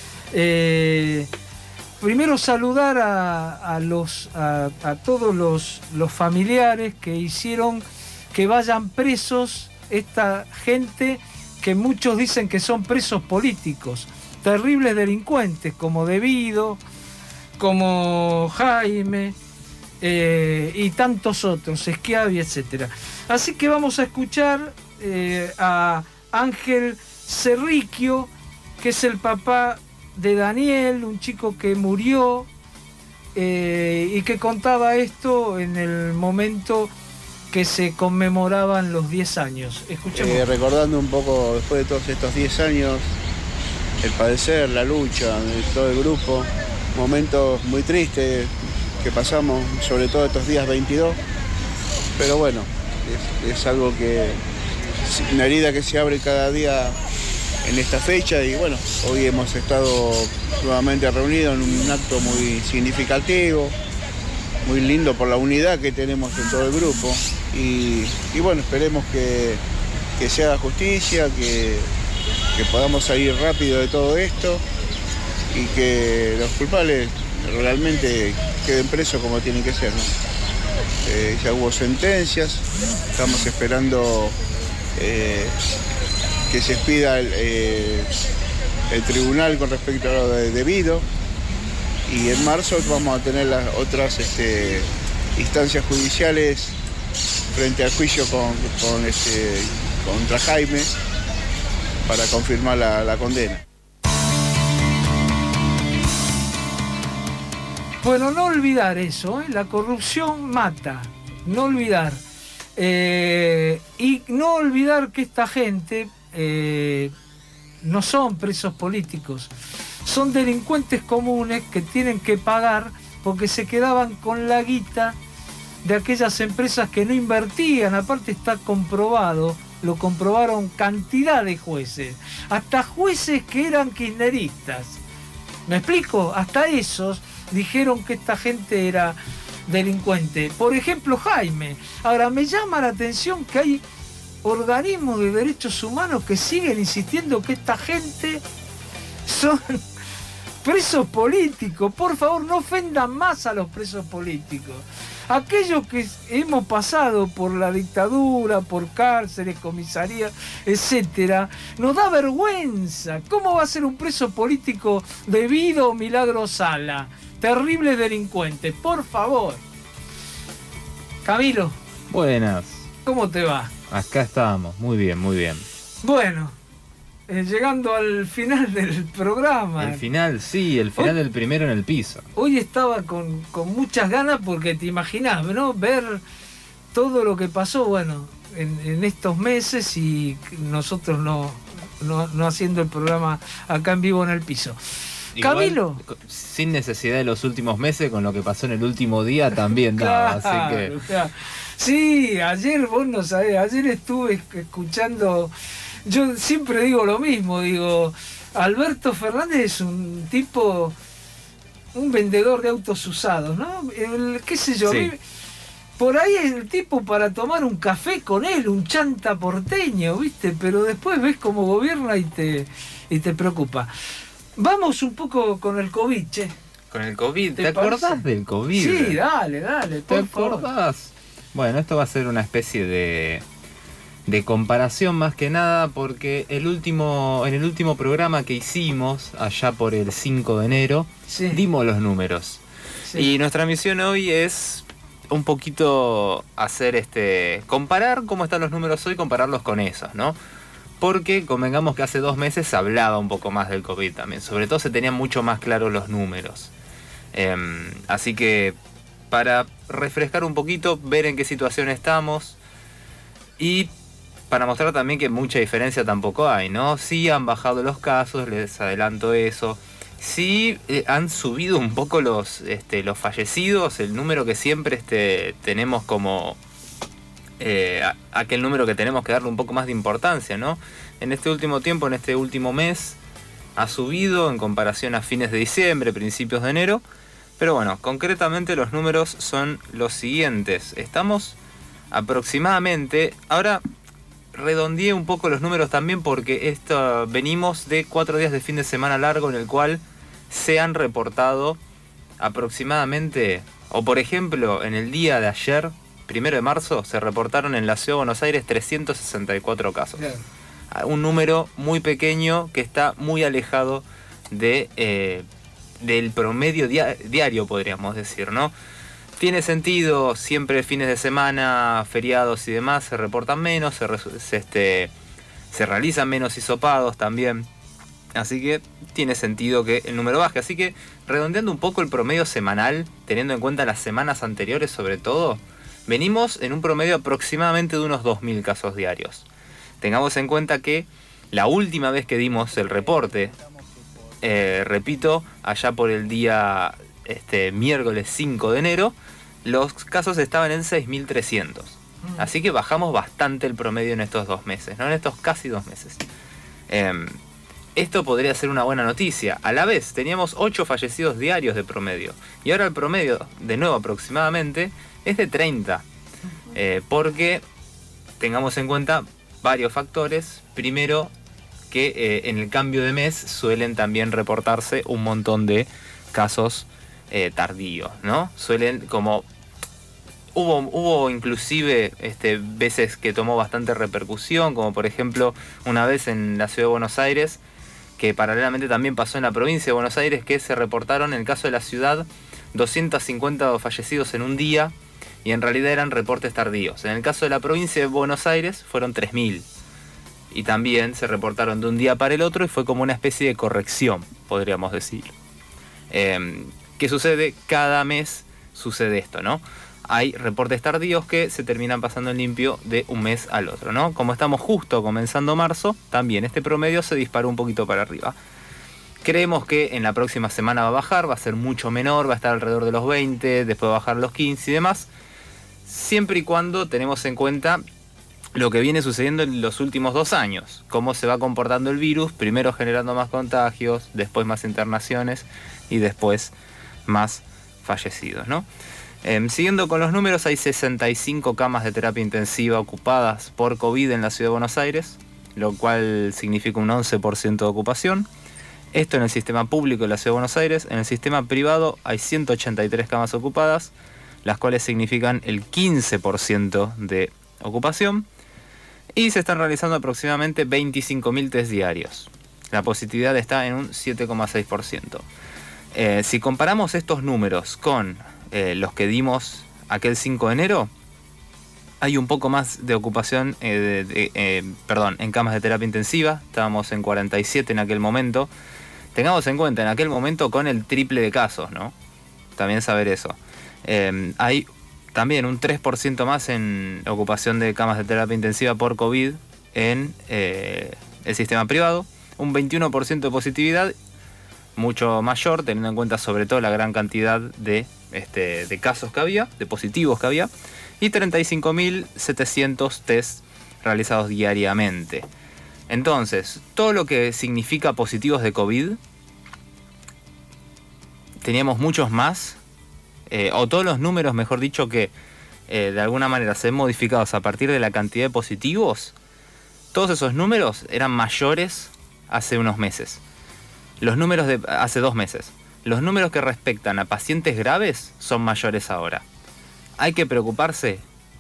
Eh, primero saludar a, a, los, a, a todos los, los familiares que hicieron que vayan presos esta gente que muchos dicen que son presos políticos, terribles delincuentes como Devido, como Jaime eh, y tantos otros, Schiavi, etcétera. Así que vamos a escuchar eh, a Ángel Cerricchio, que es el papá de Daniel, un chico que murió eh, y que contaba esto en el momento que se conmemoraban los diez años. Escuchemos. Eh, recordando un poco, después de todos estos diez años, el padecer, la lucha de todo el grupo, momentos muy tristes que pasamos, sobre todo estos días veintidós, pero bueno, es, es algo que, una herida que se abre cada día en esta fecha, y bueno, hoy hemos estado nuevamente reunidos en un acto muy significativo, muy lindo por la unidad que tenemos en todo el grupo, y, y bueno, esperemos que, que se haga justicia, que, que podamos salir rápido de todo esto y que los culpables realmente queden presos como tienen que ser, ¿no? Eh, ya hubo sentencias, estamos esperando eh, que se expida el, eh, el tribunal con respecto a lo de Devido, y en marzo vamos a tener las otras este, instancias judiciales frente al juicio con, con este, contra Jaime para confirmar la, la condena. Bueno, no olvidar eso, ¿eh? La corrupción mata, no olvidar. Eh, y no olvidar que esta gente eh, no son presos políticos, son delincuentes comunes que tienen que pagar porque se quedaban con la guita de aquellas empresas que no invertían. Aparte está comprobado, lo comprobaron cantidad de jueces, hasta jueces que eran kirchneristas. ¿Me explico? Hasta esos dijeron que esta gente era delincuente. Por ejemplo, Jaime. Ahora, me llama la atención que hay organismos de derechos humanos que siguen insistiendo que esta gente son presos políticos. Por favor, no ofendan más a los presos políticos. Aquellos que hemos pasado por la dictadura, por cárceles, comisarías, etcétera, nos da vergüenza. ¿Cómo va a ser un preso político Devido o Milagro Sala? Terribles delincuentes, por favor. Camilo. Buenas. ¿Cómo te va? Acá estamos, muy bien, muy bien. Bueno, eh, llegando al final del programa. El final, sí, el final hoy, del primero en el piso. Hoy estaba con, con muchas ganas porque te imaginás, ¿no? Ver todo lo que pasó. Bueno, en, en estos meses y nosotros no, no, no haciendo el programa acá en vivo en el piso. Igual, Camilo. Sin necesidad de los últimos meses, con lo que pasó en el último día también daba, Claro, así que... claro. Sí, ayer, vos no sabés, ayer estuve escuchando, yo siempre digo lo mismo, digo, Alberto Fernández es un tipo, un vendedor de autos usados, ¿no? El, qué sé yo, Sí. por ahí es el tipo para tomar un café con él, un chanta porteño, ¿viste? Pero después ves cómo gobierna y te, y te preocupa. Vamos un poco con el COVID, che. Con el COVID, ¿te, ¿Te acordás parece? del COVID? Sí, dale, dale, ¿Te por favor. acordás? Bueno, esto va a ser una especie de, de comparación más que nada, porque el último, en el último programa que hicimos, allá por el cinco de enero, Sí. dimos los números. Sí. Y nuestra misión hoy es un poquito hacer este. Comparar cómo están los números hoy, compararlos con esos, ¿no? Porque convengamos que hace dos meses se hablaba un poco más del COVID también. Sobre todo se tenían mucho más claros los números. Eh, así que para refrescar un poquito, ver en qué situación estamos y para mostrar también que mucha diferencia tampoco hay, ¿no? Sí han bajado los casos, les adelanto eso. Sí eh, han subido un poco los, este, los fallecidos, el número que siempre este, tenemos como... Eh, a, aquel número que tenemos que darle un poco más de importancia, ¿no? En este último tiempo, en este último mes, ha subido en comparación a fines de diciembre, principios de enero. Pero bueno, concretamente los números son los siguientes. Estamos aproximadamente... Ahora redondeé un poco los números también porque esto, venimos de cuatro días de fin de semana largo en el cual se han reportado aproximadamente... O por ejemplo, en el día de ayer... primero de marzo, se reportaron en la Ciudad de Buenos Aires trescientos sesenta y cuatro casos. Claro. Un número muy pequeño que está muy alejado de, eh, del promedio dia- diario, podríamos decir, ¿no? Tiene sentido, siempre fines de semana, feriados y demás, se reportan menos, se, resu- se, este, se realizan menos hisopados también. Así que tiene sentido que el número baje. Así que, redondeando un poco el promedio semanal, teniendo en cuenta las semanas anteriores sobre todo... Venimos en un promedio aproximadamente de unos dos mil casos diarios. Tengamos en cuenta que la última vez que dimos el reporte, eh, repito, allá por el día este, miércoles cinco de enero, los casos estaban en seis mil trescientos. Así que bajamos bastante el promedio en estos dos meses, ¿no? En estos casi dos meses. Eh, esto podría ser una buena noticia. A la vez, teníamos ocho fallecidos diarios de promedio. Y ahora el promedio, de nuevo aproximadamente... es de treinta, eh, porque tengamos en cuenta varios factores. Primero, que eh, en el cambio de mes suelen también reportarse un montón de casos eh, tardíos, ¿no? Suelen como... Hubo, hubo inclusive este, veces que tomó bastante repercusión, como por ejemplo una vez en la Ciudad de Buenos Aires, que paralelamente también pasó en la provincia de Buenos Aires, que se reportaron en el caso de la ciudad doscientos cincuenta fallecidos en un día, y en realidad eran reportes tardíos. En el caso de la provincia de Buenos Aires fueron tres mil. Y también se reportaron de un día para el otro y fue como una especie de corrección, podríamos decir. Eh, ¿Qué sucede? Cada mes sucede esto, ¿no? Hay reportes tardíos que se terminan pasando en limpio de un mes al otro, ¿no? Como estamos justo comenzando marzo, también este promedio se disparó un poquito para arriba. Creemos que en la próxima semana va a bajar, va a ser mucho menor, va a estar alrededor de los veinte, después va a bajar los quince y demás. Siempre y cuando tenemos en cuenta lo que viene sucediendo en los últimos dos años. Cómo se va comportando el virus, primero generando más contagios, después más internaciones y después más fallecidos, ¿no? Eh, siguiendo con los números, hay sesenta y cinco camas de terapia intensiva ocupadas por COVID en la Ciudad de Buenos Aires, lo cual significa un once por ciento de ocupación. Esto en el sistema público de la Ciudad de Buenos Aires. En el sistema privado hay ciento ochenta y tres camas ocupadas, las cuales significan el quince por ciento de ocupación. Y se están realizando aproximadamente veinticinco mil test diarios. La positividad está en un siete coma seis por ciento. Eh, si comparamos estos números con eh, los que dimos aquel cinco de enero, hay un poco más de ocupación, eh, de, de, eh, perdón, en camas de terapia intensiva. Estábamos en cuarenta y siete en aquel momento. Tengamos en cuenta, en aquel momento con el triple de casos, ¿no? También saber eso. Eh, hay también un tres por ciento más en ocupación de camas de terapia intensiva por COVID en eh, el sistema privado, un veintiuno por ciento de positividad, mucho mayor, teniendo en cuenta sobre todo la gran cantidad de, este, de casos que había, de positivos que había, y treinta y cinco mil setecientos test realizados diariamente. Entonces, todo lo que significa positivos de COVID, teníamos muchos más, eh, o todos los números, mejor dicho, que eh, de alguna manera se ven modificados a partir de la cantidad de positivos, todos esos números eran mayores hace unos meses. Los números de hace dos meses. Los números que respectan a pacientes graves son mayores ahora. ¿Hay que preocuparse?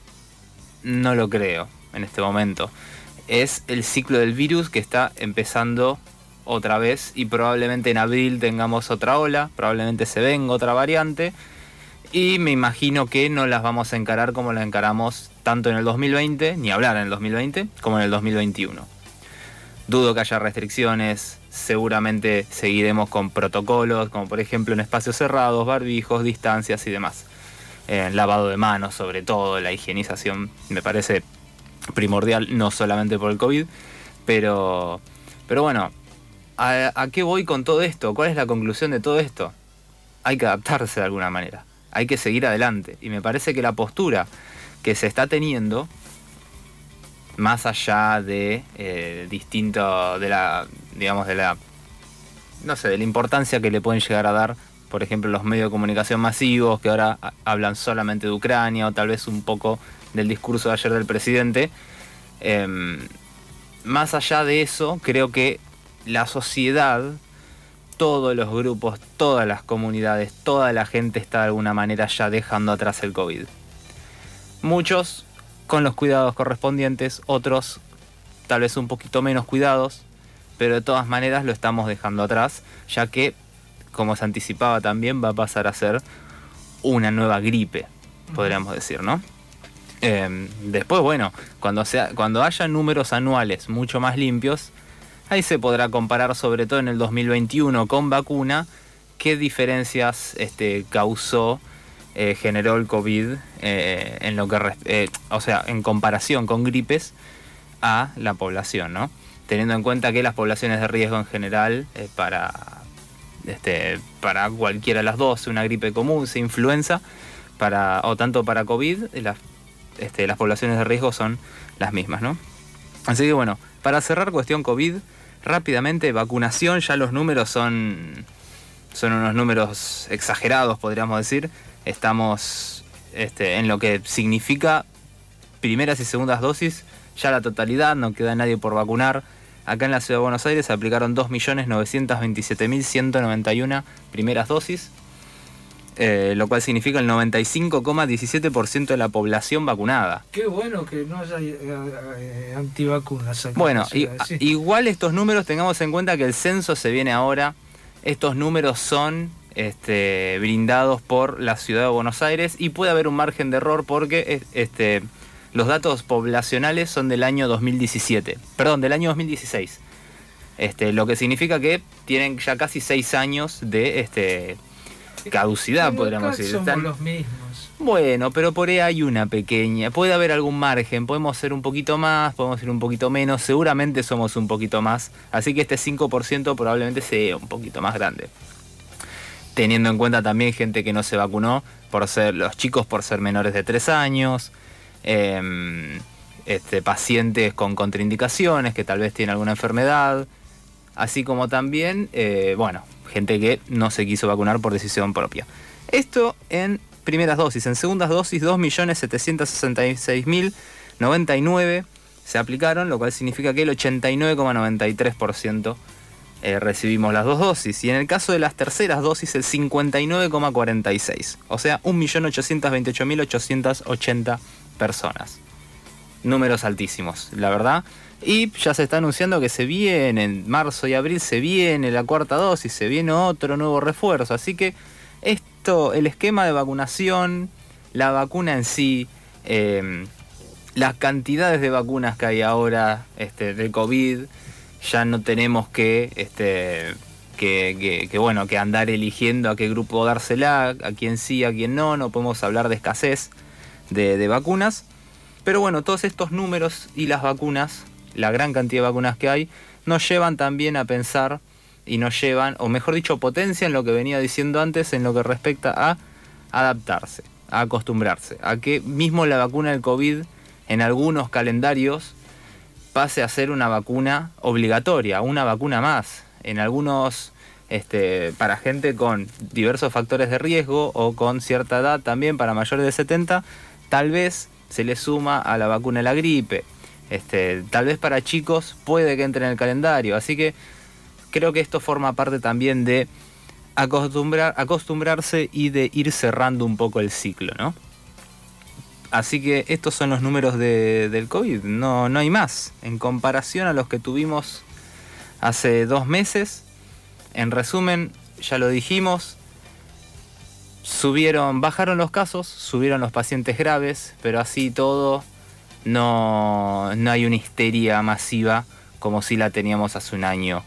No lo creo en este momento. Es el ciclo del virus que está empezando otra vez y probablemente en abril tengamos otra ola, probablemente se venga otra variante y me imagino que no las vamos a encarar como las encaramos tanto en el dos mil veinte, ni hablar en el dos mil veinte, como en el dos mil veintiuno. Dudo que haya restricciones, seguramente seguiremos con protocolos, como por ejemplo en espacios cerrados, barbijos, distancias y demás. Eh, lavado de manos sobre todo, la higienización me parece primordial, no solamente por el COVID, pero, pero bueno, ¿a, ¿a qué voy con todo esto? ¿Cuál es la conclusión de todo esto? Hay que adaptarse de alguna manera, hay que seguir adelante, y me parece que la postura que se está teniendo, más allá de eh, distinto, de la, digamos, de la, no sé, de la importancia que le pueden llegar a dar, por ejemplo, los medios de comunicación masivos, que ahora hablan solamente de Ucrania, o tal vez un poco del discurso de ayer del presidente. Eh, más allá de eso, creo que la sociedad, todos los grupos, todas las comunidades, toda la gente está de alguna manera ya dejando atrás el COVID. Muchos con los cuidados correspondientes, otros tal vez un poquito menos cuidados, pero de todas maneras lo estamos dejando atrás, ya que, como se anticipaba también, va a pasar a ser una nueva gripe, podríamos decir, ¿no? Eh, después, bueno, cuando, sea, cuando haya números anuales mucho más limpios, ahí se podrá comparar, sobre todo en el dos mil veintiuno con vacuna, qué diferencias este, causó, eh, generó el COVID, eh, en lo que, eh, o sea, en comparación con gripes a la población, ¿no? Teniendo en cuenta que las poblaciones de riesgo en general, eh, para, este, para cualquiera de las dos, una gripe común, sea influenza, para, o tanto para COVID, las, este, las poblaciones de riesgo son las mismas, ¿no? Así que bueno, para cerrar cuestión COVID, rápidamente, vacunación, ya los números son, son unos números exagerados, podríamos decir. Estamos este, en lo que significa primeras y segundas dosis, ya la totalidad, no queda nadie por vacunar. Acá en la Ciudad de Buenos Aires se aplicaron dos millones novecientos veintisiete mil ciento noventa y una primeras dosis, eh, lo cual significa el noventa y cinco coma diecisiete por ciento de la población vacunada. Qué bueno que no haya eh, eh, antivacunas acá. Bueno, y, sí. igual estos números, tengamos en cuenta que el censo se viene ahora. Estos números son este, brindados por la Ciudad de Buenos Aires y puede haber un margen de error porque este, los datos poblacionales son del año dos mil diecisiete, perdón, del año dos mil dieciséis. Este, lo que significa que tienen ya casi seis años de este, caducidad, podríamos decir. Somos Están... los mismos. Bueno, pero por ahí hay una pequeña, puede haber algún margen, podemos ser un poquito más, podemos ser un poquito menos, seguramente somos un poquito más, así que este cinco por ciento probablemente sea un poquito más grande. Teniendo en cuenta también gente que no se vacunó, por ser los chicos por ser menores de tres años, eh, este, pacientes con contraindicaciones que tal vez tienen alguna enfermedad, así como también, eh, bueno, gente que no se quiso vacunar por decisión propia. Esto en primeras dosis. En segundas dosis, dos millones setecientos sesenta y seis mil noventa y nueve se aplicaron, lo cual significa que el ochenta y nueve coma noventa y tres por ciento eh, recibimos las dos dosis. Y en el caso de las terceras dosis, el cincuenta y nueve coma cuarenta y seis. O sea, un millón ochocientos veintiocho mil ochocientos ochenta personas. Números altísimos, la verdad. Y ya se está anunciando que se viene, en marzo y abril se viene la cuarta dosis, se viene otro nuevo refuerzo. Así que esto, el esquema de vacunación, la vacuna en sí, eh, las cantidades de vacunas que hay ahora este, de COVID, ya no tenemos que, este, que, que, que, bueno, que andar eligiendo a qué grupo dársela, a quién sí, a quién no, no podemos hablar de escasez. de, de vacunas. Pero bueno, todos estos números y las vacunas, la gran cantidad de vacunas que hay, nos llevan también a pensar y nos llevan, o mejor dicho, potencian lo que venía diciendo antes en lo que respecta a adaptarse, a acostumbrarse, a que mismo la vacuna del COVID en algunos calendarios pase a ser una vacuna obligatoria, una vacuna más, en algunos, este, para gente con diversos factores de riesgo o con cierta edad también, para mayores de setenta, tal vez se le suma a la vacuna de la gripe, este, tal vez para chicos puede que entre en el calendario, así que creo que esto forma parte también de acostumbrar, acostumbrarse y de ir cerrando un poco el ciclo, ¿no? Así que estos son los números de, del COVID, no, no hay más. En comparación a los que tuvimos hace dos meses, en resumen, ya lo dijimos, subieron, bajaron los casos, subieron los pacientes graves, pero así todo no, no hay una histeria masiva como si la teníamos hace un año,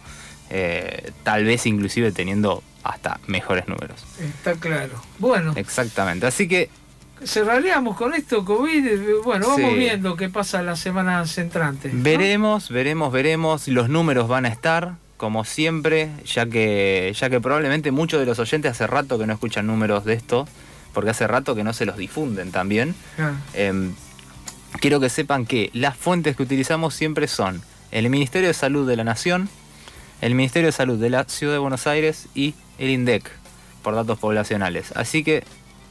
eh, tal vez inclusive teniendo hasta mejores números. Está claro. Bueno. Exactamente, así que cerraríamos con esto, COVID. Bueno, vamos sí. viendo qué pasa las semanas entrantes, ¿no? Veremos, veremos, veremos. Los números van a estar, como siempre, ya que, ya que probablemente muchos de los oyentes hace rato que no escuchan números de esto, porque hace rato que no se los difunden también. Ah. Eh, quiero que sepan que las fuentes que utilizamos siempre son el Ministerio de Salud de la Nación, el Ministerio de Salud de la Ciudad de Buenos Aires y el INDEC, por datos poblacionales. Así que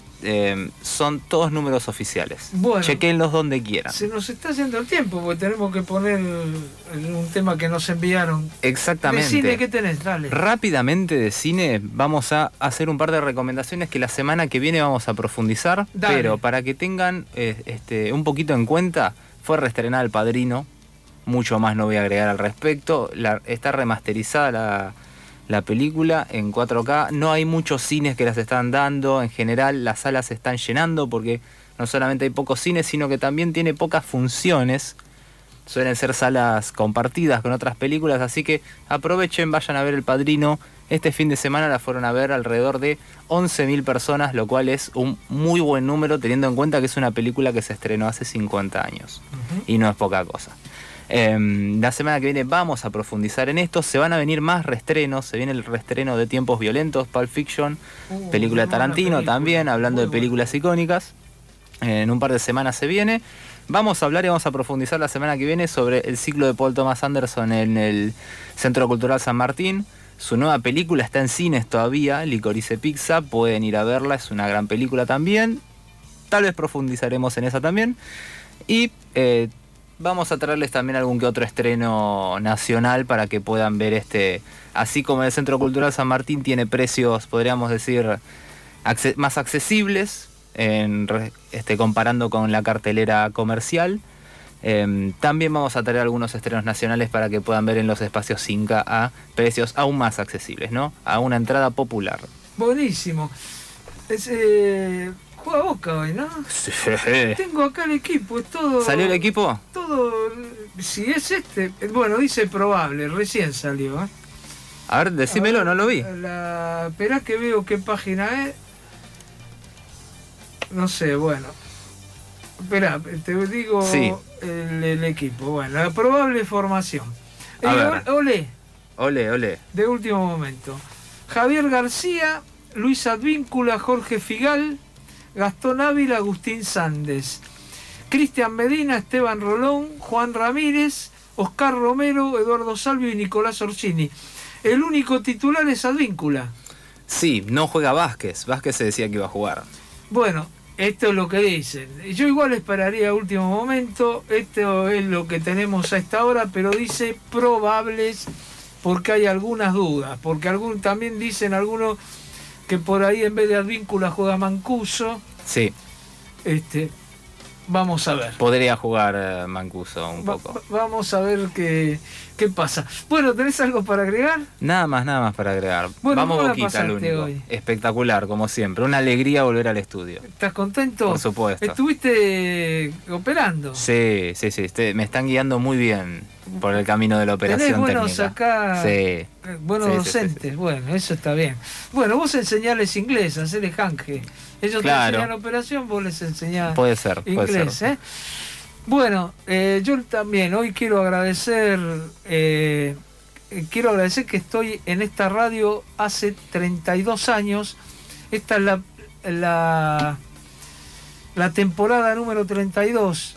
Eh, son todos números oficiales. Bueno, chequenlos donde quieran. Se nos está yendo el tiempo porque tenemos que poner el, el, un tema que nos enviaron. Exactamente. ¿De cine qué tenés? Dale. Rápidamente de cine vamos a hacer un par de recomendaciones que la semana que viene vamos a profundizar. Dale. Pero para que tengan eh, este, un poquito en cuenta, fue reestrenada El Padrino. Mucho más no voy a agregar al respecto. La, está remasterizada la... la película en cuatro K. No hay muchos cines que las están dando. En general las salas se están llenando porque no solamente hay pocos cines, sino que también tiene pocas funciones. Suelen ser salas compartidas con otras películas, así que aprovechen, vayan a ver El Padrino. Este fin de semana la fueron a ver alrededor de once mil personas, lo cual es un muy buen número teniendo en cuenta que es una película que se estrenó hace cincuenta años. Uh-huh. Y no es poca cosa. Eh, la semana que viene vamos a profundizar en esto. Se van a venir más reestrenos. Se viene el reestreno de Tiempos Violentos, Pulp Fiction, uh, película de Tarantino película. También, hablando Muy de películas bueno. icónicas. Eh, en un par de semanas se viene. Vamos a hablar y vamos a profundizar la semana que viene sobre el ciclo de Paul Thomas Anderson en el Centro Cultural San Martín. Su nueva película está en cines todavía, Licorice Pizza. Pueden ir a verla, es una gran película también. Tal vez profundizaremos en esa también. Y Eh, vamos a traerles también algún que otro estreno nacional para que puedan ver este, así como el Centro Cultural San Martín tiene precios, podríamos decir, acce- más accesibles, en, este, comparando con la cartelera comercial. Eh, también vamos a traer algunos estrenos nacionales para que puedan ver en los espacios Inca a precios aún más accesibles, ¿no? A una entrada popular. Buenísimo. Es, eh... Juega Boca hoy, ¿no? Sí. Tengo acá el equipo, es todo... ¿Salió el equipo? Todo... Si es este... Bueno, dice probable, recién salió, ¿eh? A ver, decímelo, a ver, no lo vi. La... Esperá que veo qué página es. No sé, bueno. Esperá, te digo sí. el, el equipo. Bueno, la probable formación. A eh, ver. Olé. Olé, olé. De último momento. Javier García, Luis Advíncula, Jorge Figal... Gastón Ávila, Agustín Sandes, Cristian Medina, Esteban Rolón, Juan Ramírez, Oscar Romero, Eduardo Salvio y Nicolás Orsini. El único titular es Advíncula. Sí, no juega Vázquez. Vázquez se decía que iba a jugar. Bueno, esto es lo que dicen. Yo igual esperaría a último momento. Esto es lo que tenemos a esta hora, pero dice probables porque hay algunas dudas. Porque algún, también dicen algunos... que por ahí en vez de Advíncula juega Mancuso. Sí. Este, vamos a ver. Podría jugar uh, Mancuso un Va, poco. Vamos a ver qué, qué pasa. Bueno, ¿tenés algo para agregar? Nada más, nada más para agregar. Bueno, vamos ¿cómo la Boquita, pasaste lo único. Hoy? Espectacular, como siempre. Una alegría volver al estudio. ¿Estás contento? Por supuesto. ¿Estuviste operando? Sí, sí, sí. Este, me están guiando muy bien. por el camino de la operación Tenés buenos técnica. acá, Sí. eh, buenos Sí, sí, docentes. sí, sí. Bueno, eso está bien. Bueno, vos enseñales inglés, hacerles canje. Ellos Claro. te enseñan operación, vos les enseñás Puede ser, puede inglés. ser. ¿eh? Bueno, eh, yo también hoy quiero agradecer, eh, eh, quiero agradecer que estoy en esta radio hace treinta y dos años. Esta es la, la, la temporada número treinta y dos.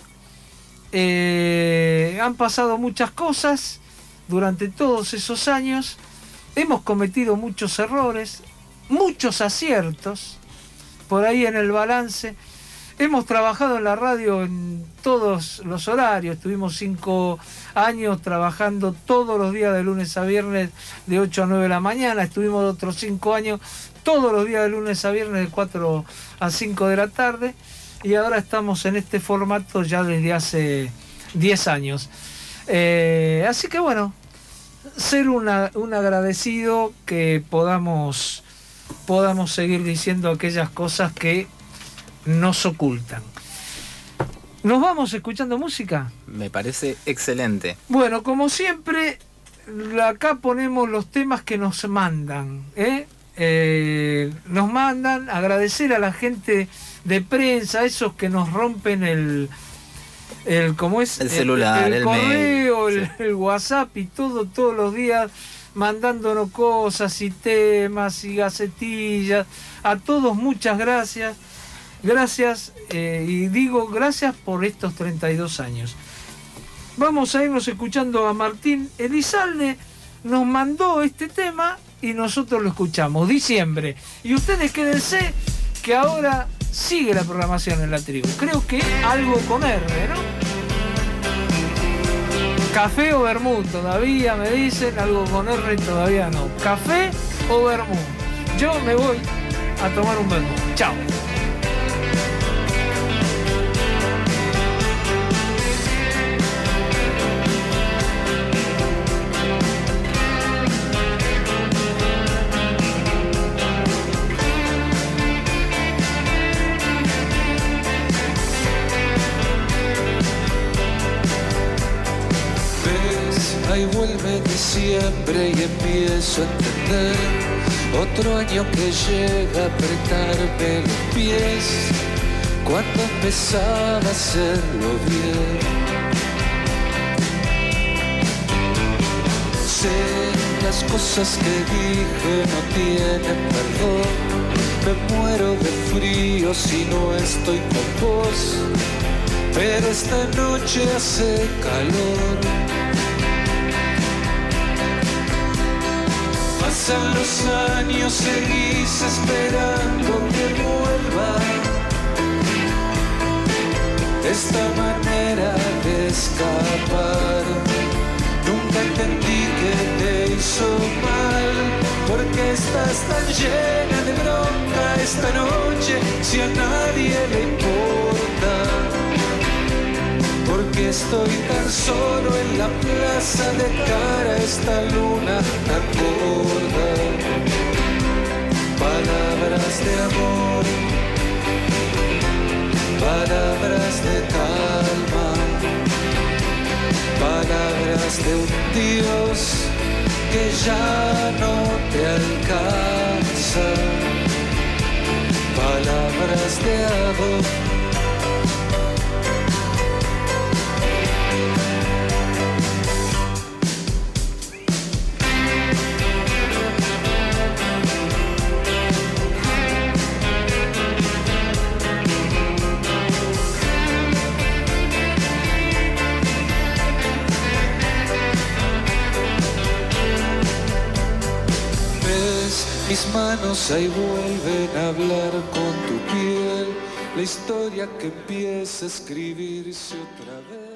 Eh, han pasado muchas cosas durante todos esos años. Hemos cometido muchos errores, muchos aciertos por ahí en el balance. Hemos trabajado en la radio en todos los horarios. Tuvimos cinco años trabajando todos los días de lunes a viernes de ocho a nueve de la mañana. Estuvimos otros cinco años todos los días de lunes a viernes de cuatro a cinco de la tarde. Y ahora estamos en este formato ya desde hace diez años. Eh, así que bueno, ser una, un agradecido que podamos, podamos seguir diciendo aquellas cosas que nos ocultan. ¿Nos vamos escuchando música? Me parece excelente. Bueno, como siempre, acá ponemos los temas que nos mandan, ¿eh? Eh, nos mandan, agradecer a la gente de prensa, esos que nos rompen el, el ¿cómo es? El celular, el, el el correo, mail, el, sí. el WhatsApp y todo, todos los días mandándonos cosas y temas y gacetillas. A todos muchas gracias. Gracias, eh, y digo gracias por estos treinta y dos años. Vamos a irnos escuchando a Martín Elizalde. Nos mandó este tema y nosotros lo escuchamos. Diciembre. Y ustedes quédense que ahora sigue la programación en la tribu. Creo que algo con R, ¿no? Café o vermut todavía me dicen, algo con R todavía no. Café o vermut. Yo me voy a tomar un vermut. Chao. Ahí vuelve diciembre y empiezo a entender otro año que llega a apretarme los pies cuando empezaba a hacerlo bien. Sé las cosas que dije no tienen perdón. Me muero de frío si no estoy con vos, pero esta noche hace calor. Pasan los años, seguís esperando que vuelva esta manera de escapar. Nunca entendí que te hizo mal, porque estás tan llena de bronca esta noche, si a nadie le importa. Porque estoy tan solo en la plaza de cara a esta luna tan gorda. Palabras de amor, palabras de calma, palabras de un Dios que ya no te alcanza, palabras de amor. Mis manos ahí vuelven a hablar con tu piel, la historia que empieza a escribirse otra vez.